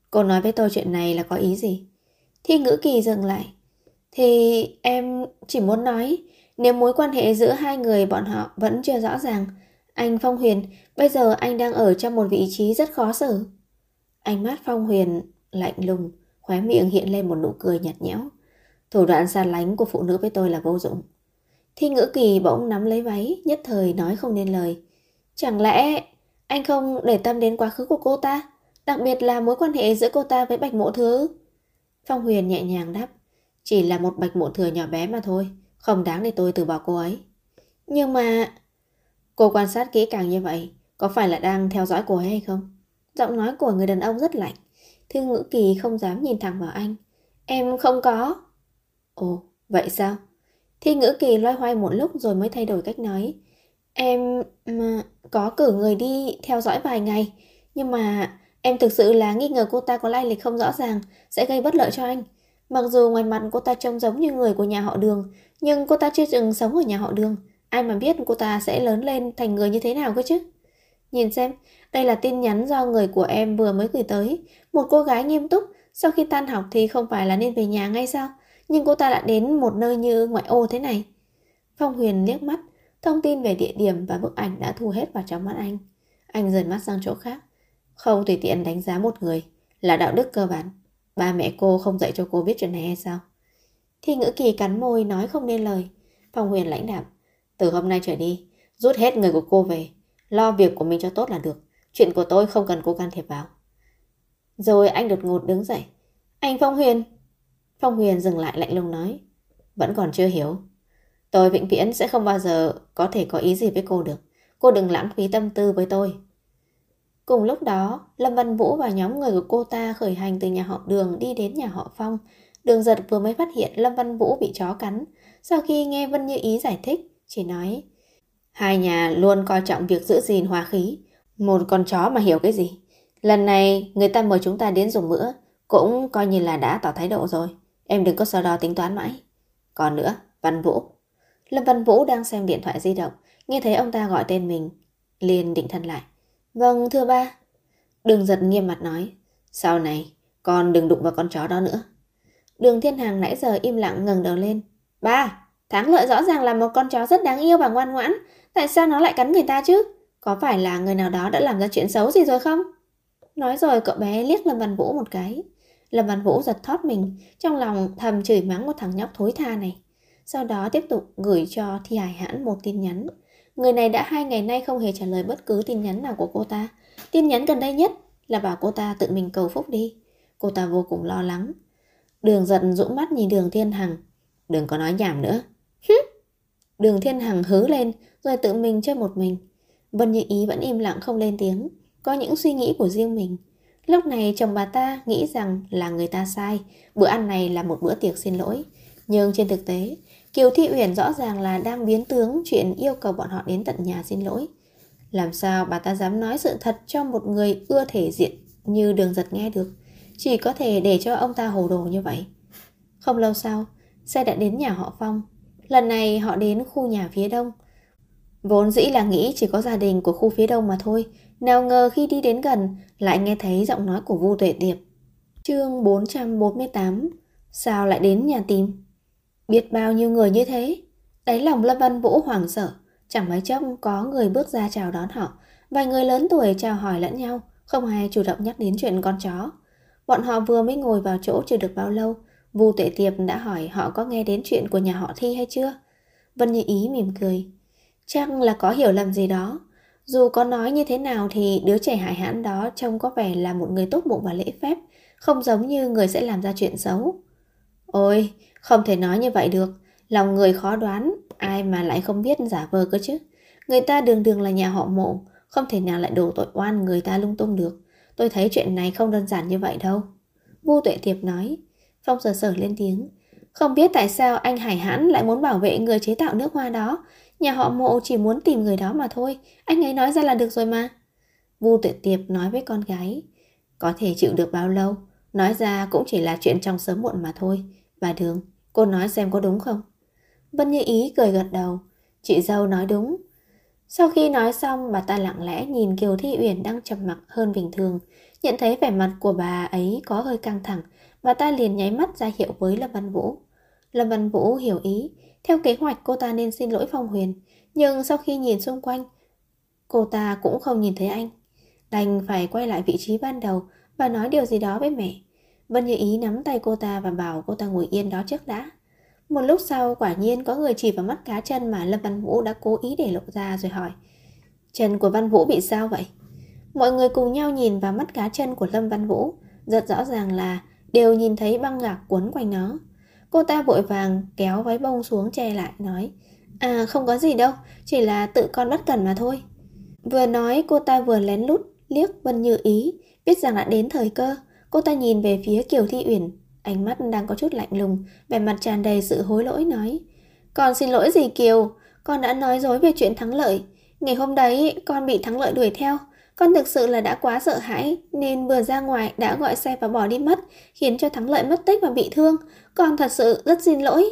Speaker 1: Cô nói với tôi chuyện này là có ý gì? Thi Ngữ Kỳ dừng lại. Thì em chỉ muốn nói, nếu mối quan hệ giữa hai người bọn họ vẫn chưa rõ ràng, anh Phong Huyền, bây giờ anh đang ở trong một vị trí rất khó xử. Ánh mắt Phong Huyền lạnh lùng, khóe miệng hiện lên một nụ cười nhạt nhẽo. Thủ đoạn xa lánh của phụ nữ với tôi là vô dụng. Thi Ngữ Kỳ bỗng nắm lấy váy, nhất thời nói không nên lời. Chẳng lẽ anh không để tâm đến quá khứ của cô ta, đặc biệt là mối quan hệ giữa cô ta với Bạch Mộ Thừa? Phong Huyền nhẹ nhàng đáp. Chỉ là một Bạch Mộ Thừa nhỏ bé mà thôi, không đáng để tôi từ bỏ cô ấy. Nhưng mà... Cô quan sát kỹ càng như vậy, có phải là đang theo dõi cô ấy hay không? Giọng nói của người đàn ông rất lạnh. Thư Ngữ Kỳ không dám nhìn thẳng vào anh. Em không có. Ồ, vậy sao? Thi Ngữ Kỳ loay hoay một lúc rồi mới thay đổi cách nói. Em có cử người đi theo dõi vài ngày, nhưng mà em thực sự là nghi ngờ cô ta có lai lịch không rõ ràng, sẽ gây bất lợi cho anh. Mặc dù ngoài mặt cô ta trông giống như người của nhà họ Đường, nhưng cô ta chưa từng sống ở nhà họ Đường. Ai mà biết cô ta sẽ lớn lên thành người như thế nào cơ chứ? Nhìn xem, đây là tin nhắn do người của em vừa mới gửi tới. Một cô gái nghiêm túc, sau khi tan học thì không phải là nên về nhà ngay sao? Nhưng cô ta lại đến một nơi như ngoại ô thế này. Phong Huyền liếc mắt, thông tin về địa điểm và bức ảnh đã thu hết vào trong mắt anh. Anh dời mắt sang chỗ khác. Không tùy tiện đánh giá một người là đạo đức cơ bản. Ba mẹ cô không dạy cho cô biết chuyện này hay sao? Thi Ngữ Kỳ cắn môi nói không nên lời. Phong Huyền lãnh đạm. Từ hôm nay trở đi, rút hết người của cô về. Lo việc của mình cho tốt là được. Chuyện của tôi không cần cô can thiệp vào. Rồi anh đột ngột đứng dậy. Anh Phong Huyền. Phong Huyền dừng lại lạnh lùng nói. Vẫn còn chưa hiểu. Tôi vĩnh viễn sẽ không bao giờ có thể có ý gì với cô được. Cô đừng lãng phí tâm tư với tôi. Cùng lúc đó, Lâm Văn Vũ và nhóm người của cô ta khởi hành từ nhà họ Đường đi đến nhà họ Phong. Đường Giật vừa mới phát hiện Lâm Văn Vũ bị chó cắn. Sau khi nghe Vân Như Ý giải thích, chỉ nói hai nhà luôn coi trọng việc giữ gìn hòa khí. Một con chó mà hiểu cái gì? Lần này người ta mời chúng ta đến dùng bữa, cũng coi như là đã tỏ thái độ rồi. Em đừng có so đo tính toán mãi. Còn nữa, Văn Vũ. Lâm Văn Vũ đang xem điện thoại di động, nghe thấy ông ta gọi tên mình, liền định thần lại. Vâng, thưa ba. Đường Giật nghiêm mặt nói. Sau này, con đừng đụng vào con chó đó nữa. Đường Thiên Hằng nãy giờ im lặng ngẩng đầu lên. Ba, Thắng Lợi rõ ràng là một con chó rất đáng yêu và ngoan ngoãn. Tại sao nó lại cắn người ta chứ? Có phải là người nào đó đã làm ra chuyện xấu gì rồi không? Nói rồi cậu bé liếc Lâm Văn Vũ một cái. Lâm Văn Vũ giật thót mình, trong lòng thầm chửi mắng một thằng nhóc thối tha này. Sau đó tiếp tục gửi cho Thi Hải Hãn một tin nhắn. Người này đã 2 ngày nay không hề trả lời bất cứ tin nhắn nào của cô ta. Tin nhắn gần đây nhất là bảo cô ta tự mình cầu phúc đi. Cô ta vô cùng lo lắng. Đường Giật dũng mắt nhìn Đường Thiên Hằng. Đừng có nói nhảm nữa. Đường Thiên Hằng hứ lên rồi tự mình chơi một mình. Vân Như Ý vẫn im lặng không lên tiếng, có những suy nghĩ của riêng mình. Lúc này chồng bà ta nghĩ rằng là người ta sai, bữa ăn này là một bữa tiệc xin lỗi. Nhưng trên thực tế, Kiều Thị Uyển rõ ràng là đang biến tướng chuyện yêu cầu bọn họ đến tận nhà xin lỗi. Làm sao bà ta dám nói sự thật cho một người ưa thể diện như Đường Giật nghe được? Chỉ có thể để cho ông ta hồ đồ như vậy. Không lâu sau, xe đã đến nhà họ Phong. Lần này họ đến khu nhà phía đông. Vốn dĩ là nghĩ chỉ có gia đình của khu phía đông mà thôi. Nào ngờ khi đi đến gần lại nghe thấy giọng nói của Vu Tuệ Tiệp. Chương 448. Sao lại đến nhà tìm? Biết bao nhiêu người như thế. Đáy lòng Lâm Văn Vũ hoảng sợ. Chẳng mấy chốc có người bước ra chào đón họ. Vài người lớn tuổi chào hỏi lẫn nhau, không ai chủ động nhắc đến chuyện con chó. Bọn họ vừa mới ngồi vào chỗ chưa được bao lâu, Vu Tuệ Tiệp đã hỏi họ có nghe đến chuyện của nhà họ Thi hay chưa. Vân Như Ý mỉm cười. Chắc là có hiểu lầm gì đó. Dù có nói như thế nào thì đứa trẻ hại hãn đó trông có vẻ là một người tốt bụng và lễ phép, không giống như người sẽ làm ra chuyện xấu. Ôi, không thể nói như vậy được. Lòng người khó đoán, ai mà lại không biết giả vờ cơ chứ. Người ta đường đường là nhà họ Mộ, không thể nào lại đổ tội oan người ta lung tung được. Tôi thấy chuyện này không đơn giản như vậy đâu. Vu Tuệ Tiệp nói. Phong Sở Sở lên tiếng. Không biết tại sao anh Hải Hãn lại muốn bảo vệ người chế tạo nước hoa đó. Nhà họ Mộ chỉ muốn tìm người đó mà thôi. Anh ấy nói ra là được rồi mà. Vu Tuệ Tiệp nói với con gái. Có thể chịu được bao lâu? Nói ra cũng chỉ là chuyện trong sớm muộn mà thôi. Bà Đường, cô nói xem có đúng không? Vân Như Ý cười gật đầu. Chị dâu nói đúng. Sau khi nói xong, bà ta lặng lẽ nhìn Kiều Thi Uyển đang trầm mặc hơn bình thường. Nhận thấy vẻ mặt của bà ấy có hơi căng thẳng, bà ta liền nháy mắt ra hiệu với Lâm Văn Vũ. Lâm Văn Vũ hiểu ý. Theo kế hoạch cô ta nên xin lỗi Phong Huyền, nhưng sau khi nhìn xung quanh, cô ta cũng không nhìn thấy anh. Đành phải quay lại vị trí ban đầu và nói điều gì đó với mẹ. Vân Như Ý nắm tay cô ta và bảo cô ta ngồi yên đó trước đã. Một lúc sau quả nhiên có người chỉ vào mắt cá chân mà Lâm Văn Vũ đã cố ý để lộ ra rồi hỏi: chân của Văn Vũ bị sao vậy? Mọi người cùng nhau nhìn vào mắt cá chân của Lâm Văn Vũ. Rất rõ ràng là đều nhìn thấy băng gạc quấn quanh nó. Cô ta vội vàng kéo váy bông xuống che lại, nói: à không có gì đâu, chỉ là tự con bất cẩn mà thôi. Vừa nói cô ta vừa lén lút liếc Vân Như Ý, biết rằng đã đến thời cơ. Cô ta nhìn về phía Kiều Thi Uyển, ánh mắt đang có chút lạnh lùng, vẻ mặt tràn đầy sự hối lỗi, nói: con xin lỗi gì Kiều, con đã nói dối về chuyện Thắng Lợi. Ngày hôm đấy con bị Thắng Lợi đuổi theo, con thực sự là đã quá sợ hãi nên vừa ra ngoài đã gọi xe và bỏ đi mất, khiến cho Thắng Lợi mất tích và bị thương. Con thật sự rất xin lỗi.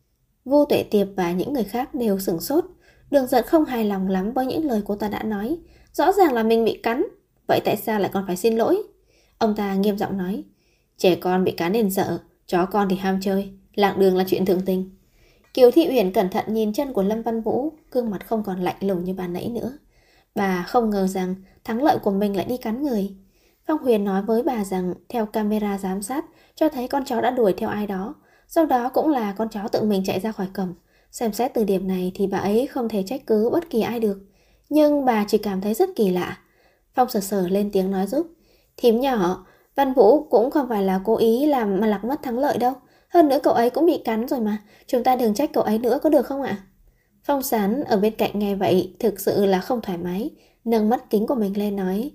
Speaker 1: Vu Tuệ Tiệp và những người khác đều sửng sốt. Đường Giật không hài lòng lắm với những lời cô ta đã nói. Rõ ràng là mình bị cắn, vậy tại sao lại còn phải xin lỗi? Ông ta nghiêm giọng nói: trẻ con bị cắn nên sợ, chó con thì ham chơi, lạc đường là chuyện thường tình. Kiều Thị Uyển cẩn thận nhìn chân của Lâm Văn Vũ, gương mặt không còn lạnh lùng như ban nãy nữa. Bà không ngờ rằng Thắng Lợi của mình lại đi cắn người. Phong Huyền nói với bà rằng theo camera giám sát cho thấy con chó đã đuổi theo ai đó, sau đó cũng là con chó tự mình chạy ra khỏi cổng. Xem xét từ điểm này thì bà ấy không thể trách cứ bất kỳ ai được. Nhưng bà chỉ cảm thấy rất kỳ lạ. Phong sờ sờ lên tiếng nói giúp: thím nhỏ, Văn Vũ cũng không phải là cố ý làm mà lạc mất Thắng Lợi đâu. Hơn nữa cậu ấy cũng bị cắn rồi mà, chúng ta đừng trách cậu ấy nữa có được không ạ? Phong Sán ở bên cạnh nghe vậy thực sự là không thoải mái, nâng mắt kính của mình lên nói: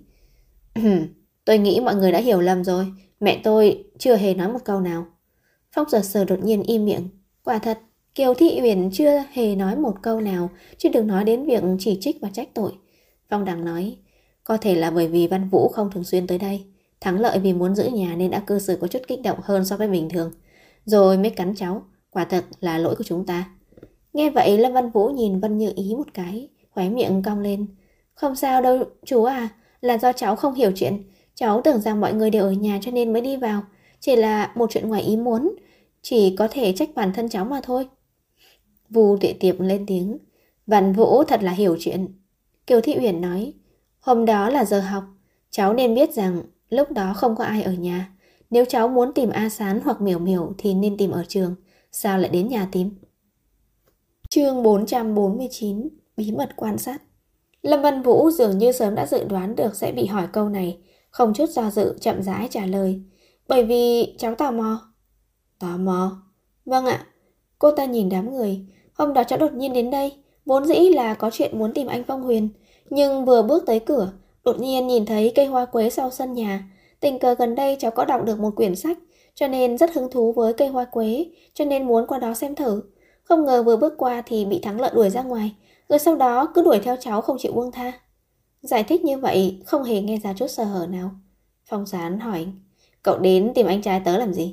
Speaker 1: tôi nghĩ mọi người đã hiểu lầm rồi, mẹ tôi chưa hề nói một câu nào. Phong sờ sờ đột nhiên im miệng. Quả thật, Kiều Thị Uyển chưa hề nói một câu nào, chứ đừng nói đến việc chỉ trích và trách tội. Phong Đằng nói: có thể là bởi vì Văn Vũ không thường xuyên tới đây, Thắng Lợi vì muốn giữ nhà nên đã cư xử có chút kích động hơn so với bình thường, rồi mới cắn cháu. Quả thật là lỗi của chúng ta. Nghe vậy Lâm Văn Vũ nhìn Vân Như Ý một cái, khóe miệng cong lên. Không sao đâu chú à, là do cháu không hiểu chuyện. Cháu tưởng rằng mọi người đều ở nhà cho nên mới đi vào. Chỉ là một chuyện ngoài ý muốn, chỉ có thể trách bản thân cháu mà thôi. Vu Tuệ Tiệp lên tiếng: Văn Vũ thật là hiểu chuyện. Kiều Thị Uyển nói: hôm đó là giờ học, cháu nên biết rằng lúc đó không có ai ở nhà. Nếu cháu muốn tìm A Sán hoặc Miểu Miểu thì nên tìm ở trường, sao lại đến nhà tìm? Chương 449: bí mật quan sát. Lâm Văn Vũ dường như sớm đã dự đoán được sẽ bị hỏi câu này, không chút do dự chậm rãi trả lời: bởi vì cháu tò mò. Tò mò? Vâng ạ. Cô ta nhìn đám người. Hôm đó cháu đột nhiên đến đây, vốn dĩ là có chuyện muốn tìm anh Phong Huyền, nhưng vừa bước tới cửa, đột nhiên nhìn thấy cây hoa quế sau sân nhà. Tình cờ gần đây cháu có đọc được một quyển sách, cho nên rất hứng thú với cây hoa quế, cho nên muốn qua đó xem thử. Không ngờ vừa bước qua thì bị Thắng Lợi đuổi ra ngoài, rồi sau đó cứ đuổi theo cháu không chịu buông tha. Giải thích như vậy không hề nghe ra chút sơ hở nào. Phong Sán hỏi: cậu đến tìm anh trai tớ làm gì?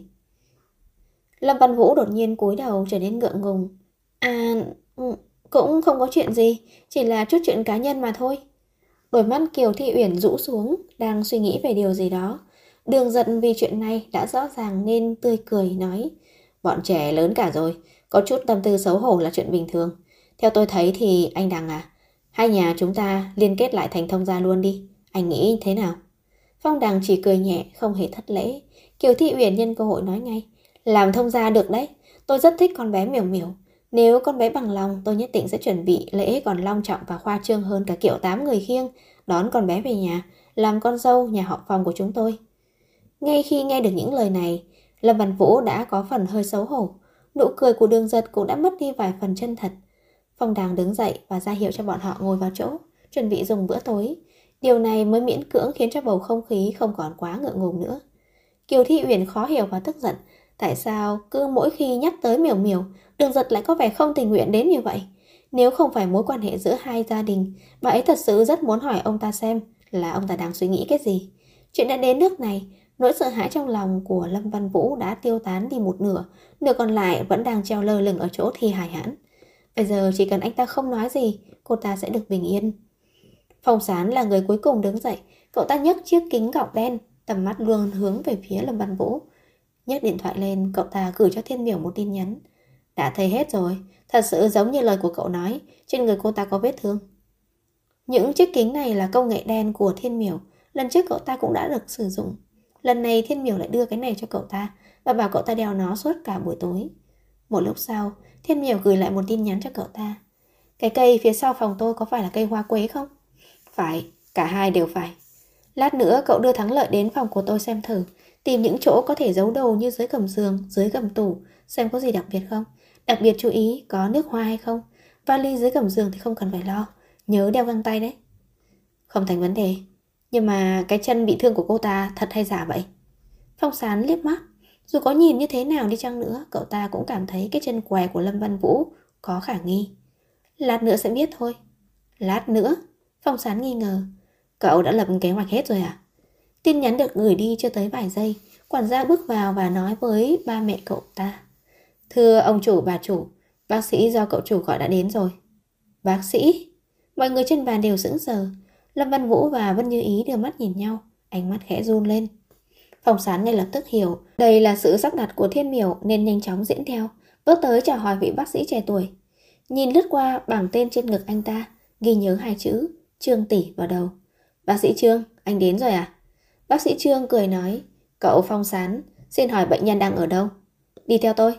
Speaker 1: Lâm Văn Vũ đột nhiên cúi đầu trở nên ngượng ngùng. À, cũng không có chuyện gì, chỉ là chút chuyện cá nhân mà thôi. Đôi mắt Kiều Thị Uyển rũ xuống, đang suy nghĩ về điều gì đó. Đường Giận vì chuyện này đã rõ ràng nên tươi cười nói: bọn trẻ lớn cả rồi, có chút tâm tư xấu hổ là chuyện bình thường. Theo tôi thấy thì anh Đằng à, hai nhà chúng ta liên kết lại thành thông gia luôn đi, anh nghĩ thế nào? Phong Đằng chỉ cười nhẹ, không hề thất lễ. Kiều Thị Uyển nhân cơ hội nói ngay: làm thông gia được đấy, tôi rất thích con bé Miểu Miểu. Nếu con bé bằng lòng, tôi nhất định sẽ chuẩn bị lễ còn long trọng và khoa trương hơn cả kiểu 8 người khiêng, đón con bé về nhà, làm con dâu nhà họ Phong của chúng tôi. Ngay khi nghe được những lời này, Lâm Văn Vũ đã có phần hơi xấu hổ. Nụ cười của Đường Giật cũng đã mất đi vài phần chân thật. Phong Đằng đứng dậy và ra hiệu cho bọn họ ngồi vào chỗ, chuẩn bị dùng bữa tối. Điều này mới miễn cưỡng khiến cho bầu không khí không còn quá ngượng ngùng nữa. Kiều Thị Uyển khó hiểu và tức giận. Tại sao cứ mỗi khi nhắc tới Miểu Miểu, Đường Giật lại có vẻ không tình nguyện đến như vậy? Nếu không phải mối quan hệ giữa hai gia đình, bà ấy thật sự rất muốn hỏi ông ta xem là ông ta đang suy nghĩ cái gì. Chuyện đã đến nước này, nỗi sợ hãi trong lòng của Lâm Văn Vũ đã tiêu tán đi một nửa, nửa còn lại vẫn đang treo lơ lửng ở chỗ Thi Hải Hãn. Bây giờ chỉ cần anh ta không nói gì, cô ta sẽ được bình yên. Phong Sán là người cuối cùng đứng dậy. Cậu ta nhấc chiếc kính gọng đen, tầm mắt luôn hướng về phía Lâm Văn Vũ. Nhấc điện thoại lên, cậu ta gửi cho Thiên Miểu một tin nhắn. Đã thấy hết rồi, thật sự giống như lời của cậu nói, trên người cô ta có vết thương. Những chiếc kính này là công nghệ đen của Thiên Miểu, lần trước cậu ta cũng đã được sử dụng. Lần này Thiên Miểu lại đưa cái này cho cậu ta và bảo cậu ta đeo nó suốt cả buổi tối. Một lúc sau, Thiên Miểu gửi lại một tin nhắn cho cậu ta. Cái cây phía sau phòng tôi có phải là cây hoa quế không? Phải, cả hai đều phải. Lát nữa cậu đưa Thắng Lợi đến phòng của tôi xem thử, tìm những chỗ có thể giấu đồ như dưới gầm giường, dưới gầm tủ, xem có gì đặc biệt không. Đặc biệt chú ý có nước hoa hay không. Vali dưới gầm giường thì không cần phải lo, nhớ đeo găng tay đấy. Không thành vấn đề. Nhưng mà cái chân bị thương của cô ta thật hay giả vậy? Phong Sán liếc mắt. Dù có nhìn như thế nào đi chăng nữa, cậu ta cũng cảm thấy cái chân què của Lâm Văn Vũ có khả nghi. Lát nữa sẽ biết thôi. Lát nữa? Phong Sán nghi ngờ. Cậu đã lập kế hoạch hết rồi à? Tin nhắn được gửi đi chưa tới vài giây, quản gia bước vào và nói với ba mẹ cậu ta. Thưa ông chủ bà chủ, bác sĩ do cậu chủ gọi đã đến rồi. Bác sĩ? Mọi người trên bàn đều sững sờ. Lâm Văn Vũ và Vân Như Ý đưa mắt nhìn nhau, ánh mắt khẽ run lên. Phong Sán ngay lập tức hiểu đây là sự sắp đặt của Thiên Miểu nên nhanh chóng diễn theo, bước tới chào hỏi vị bác sĩ trẻ tuổi. Nhìn lướt qua bảng tên trên ngực anh ta, ghi nhớ hai chữ Trương Tỷ vào đầu. Bác sĩ Trương, anh đến rồi à? Bác sĩ Trương cười nói, cậu Phong Sán, xin hỏi bệnh nhân đang ở đâu? Đi theo tôi.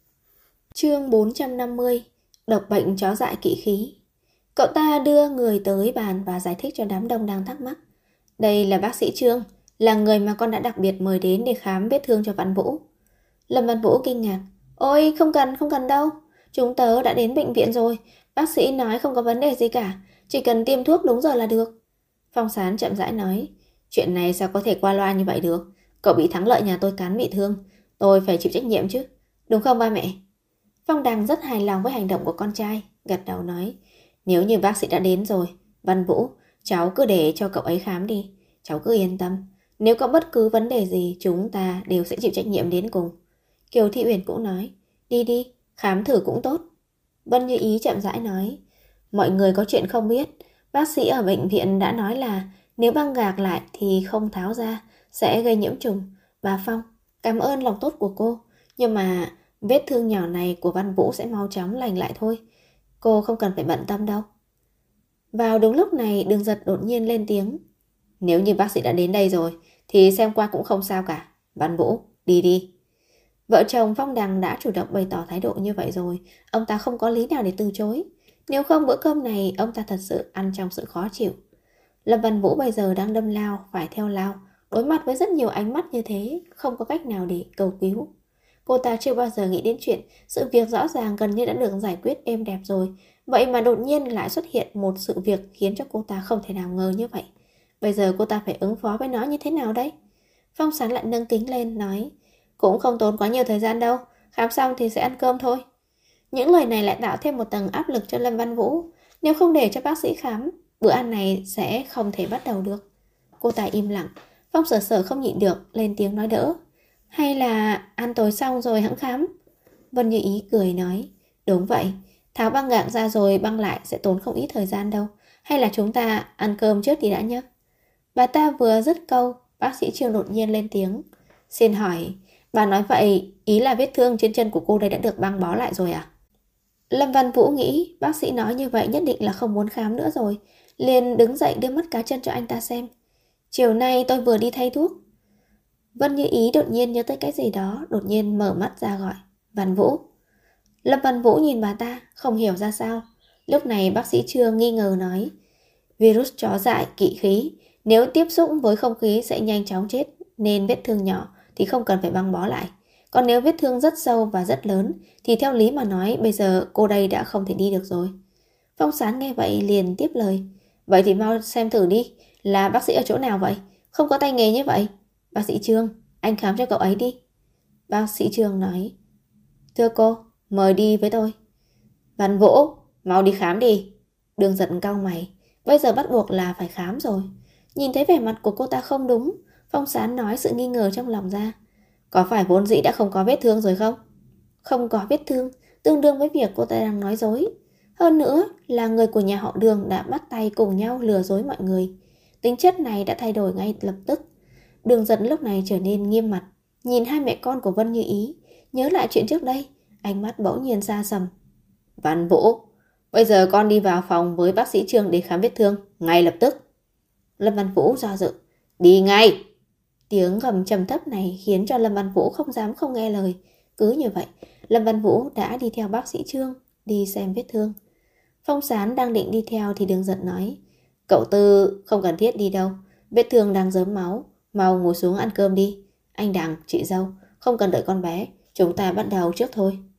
Speaker 1: Chương 450, độc bệnh chó dại kỵ khí. Cậu ta đưa người tới bàn và giải thích cho đám đông đang thắc mắc. Đây là bác sĩ Trương, là người mà con đã đặc biệt mời đến để khám vết thương cho Văn Vũ. Lâm Văn Vũ kinh ngạc. Ôi, không cần đâu. Chúng tớ đã đến bệnh viện rồi. Bác sĩ nói không có vấn đề gì cả. Chỉ cần tiêm thuốc đúng giờ là được. Phong Sán chậm rãi nói. Chuyện này sao có thể qua loa như vậy được? Cậu bị Thắng Lợi nhà tôi cán bị thương. Tôi phải chịu trách nhiệm chứ. Đúng không ba mẹ? Phong Đằng rất hài lòng với hành động của con trai. Gật đầu nói. Nếu như bác sĩ đã đến rồi, Văn Vũ, cháu cứ để cho cậu ấy khám đi. Cháu cứ yên tâm. Nếu có bất cứ vấn đề gì, chúng ta đều sẽ chịu trách nhiệm đến cùng. Kiều Thị Uyển cũng nói. Đi đi, khám thử cũng tốt. Vân Như Ý chậm rãi nói. Mọi người có chuyện không biết. Bác sĩ ở bệnh viện đã nói là nếu băng gạc lại thì không tháo ra, sẽ gây nhiễm trùng. Bà Phong, cảm ơn lòng tốt của cô. Nhưng mà vết thương nhỏ này của Văn Vũ sẽ mau chóng lành lại thôi. Cô không cần phải bận tâm đâu. Vào đúng lúc này Đường Giật đột nhiên lên tiếng. Nếu như bác sĩ đã đến đây rồi thì xem qua cũng không sao cả. Văn Vũ, đi đi. Vợ chồng Phong Đằng đã chủ động bày tỏ thái độ như vậy rồi, ông ta không có lý nào để từ chối. Nếu không bữa cơm này ông ta thật sự ăn trong sự khó chịu. Lâm Văn Vũ bây giờ đang đâm lao, phải theo lao, đối mặt với rất nhiều ánh mắt như thế, không có cách nào để cầu cứu. Cô ta chưa bao giờ nghĩ đến chuyện sự việc rõ ràng gần như đã được giải quyết êm đẹp rồi, vậy mà đột nhiên lại xuất hiện một sự việc khiến cho cô ta không thể nào ngờ như vậy. Bây giờ cô ta phải ứng phó với nó như thế nào đấy? Phong Sán lại nâng kính lên nói, cũng không tốn quá nhiều thời gian đâu, khám xong thì sẽ ăn cơm thôi. Những lời này lại tạo thêm một tầng áp lực cho Lâm Văn Vũ. Nếu không để cho bác sĩ khám, bữa ăn này sẽ không thể bắt đầu được. Cô ta im lặng. Phong Sở Sở không nhịn được, lên tiếng nói đỡ. Hay là ăn tối xong rồi hẵng khám? Vân Như Ý cười nói. Đúng vậy, tháo băng gạc ra rồi băng lại sẽ tốn không ít thời gian đâu. Hay là chúng ta ăn cơm trước thì đã nhé. Bà ta vừa dứt câu, bác sĩ Trương đột nhiên lên tiếng. Xin hỏi, bà nói vậy ý là vết thương trên chân của cô đây đã được băng bó lại rồi à? Lâm Văn Vũ nghĩ bác sĩ nói như vậy nhất định là không muốn khám nữa rồi, liền đứng dậy đưa mắt cá chân cho anh ta xem. Chiều nay tôi vừa đi thay thuốc. Vân Như Ý đột nhiên nhớ tới cái gì đó, đột nhiên mở mắt ra gọi. Văn Vũ. Lâm Văn Vũ nhìn bà ta, không hiểu ra sao. Lúc này bác sĩ Trương nghi ngờ nói. Virus chó dại kỵ khí, nếu tiếp xúc với không khí sẽ nhanh chóng chết, nên vết thương nhỏ thì không cần phải băng bó lại. Còn nếu vết thương rất sâu và rất lớn thì theo lý mà nói bây giờ cô đây đã không thể đi được rồi. Phong Sán nghe vậy liền tiếp lời. Vậy thì mau xem thử đi, là bác sĩ ở chỗ nào vậy? Không có tay nghề như vậy. Bác sĩ Trương, anh khám cho cậu ấy đi. Bác sĩ Trương nói. Thưa cô, mời đi với tôi. Văn Vũ, mau đi khám đi. Đường Giật cau mày. Bây giờ bắt buộc là phải khám rồi. Nhìn thấy vẻ mặt của cô ta không đúng, Phong Sán nói sự nghi ngờ trong lòng ra. Có phải vốn dĩ đã không có vết thương rồi không? Không có vết thương, tương đương với việc cô ta đang nói dối. Hơn nữa là người của nhà họ Đường đã bắt tay cùng nhau lừa dối mọi người. Tính chất này đã thay đổi ngay lập tức. Đường Giật lúc này trở nên nghiêm mặt, nhìn hai mẹ con của Vân Như Ý, nhớ lại chuyện trước đây, ánh mắt bỗng nhiên xa sầm. Văn Vũ, bây giờ con đi vào phòng với bác sĩ Trương để khám vết thương, ngay lập tức. Lâm Văn Vũ do dự. Đi ngay! Tiếng gầm trầm thấp này khiến cho Lâm Văn Vũ không dám không nghe lời. Cứ như vậy, Lâm Văn Vũ đã đi theo bác sĩ Trương, đi xem vết thương. Phong Sán đang định đi theo thì Đường Giật nói. Cậu Tư không cần thiết đi đâu, vết thương đang rớm máu, mau ngồi xuống ăn cơm đi. Anh Đằng, chị dâu, không cần đợi con bé, chúng ta bắt đầu trước thôi.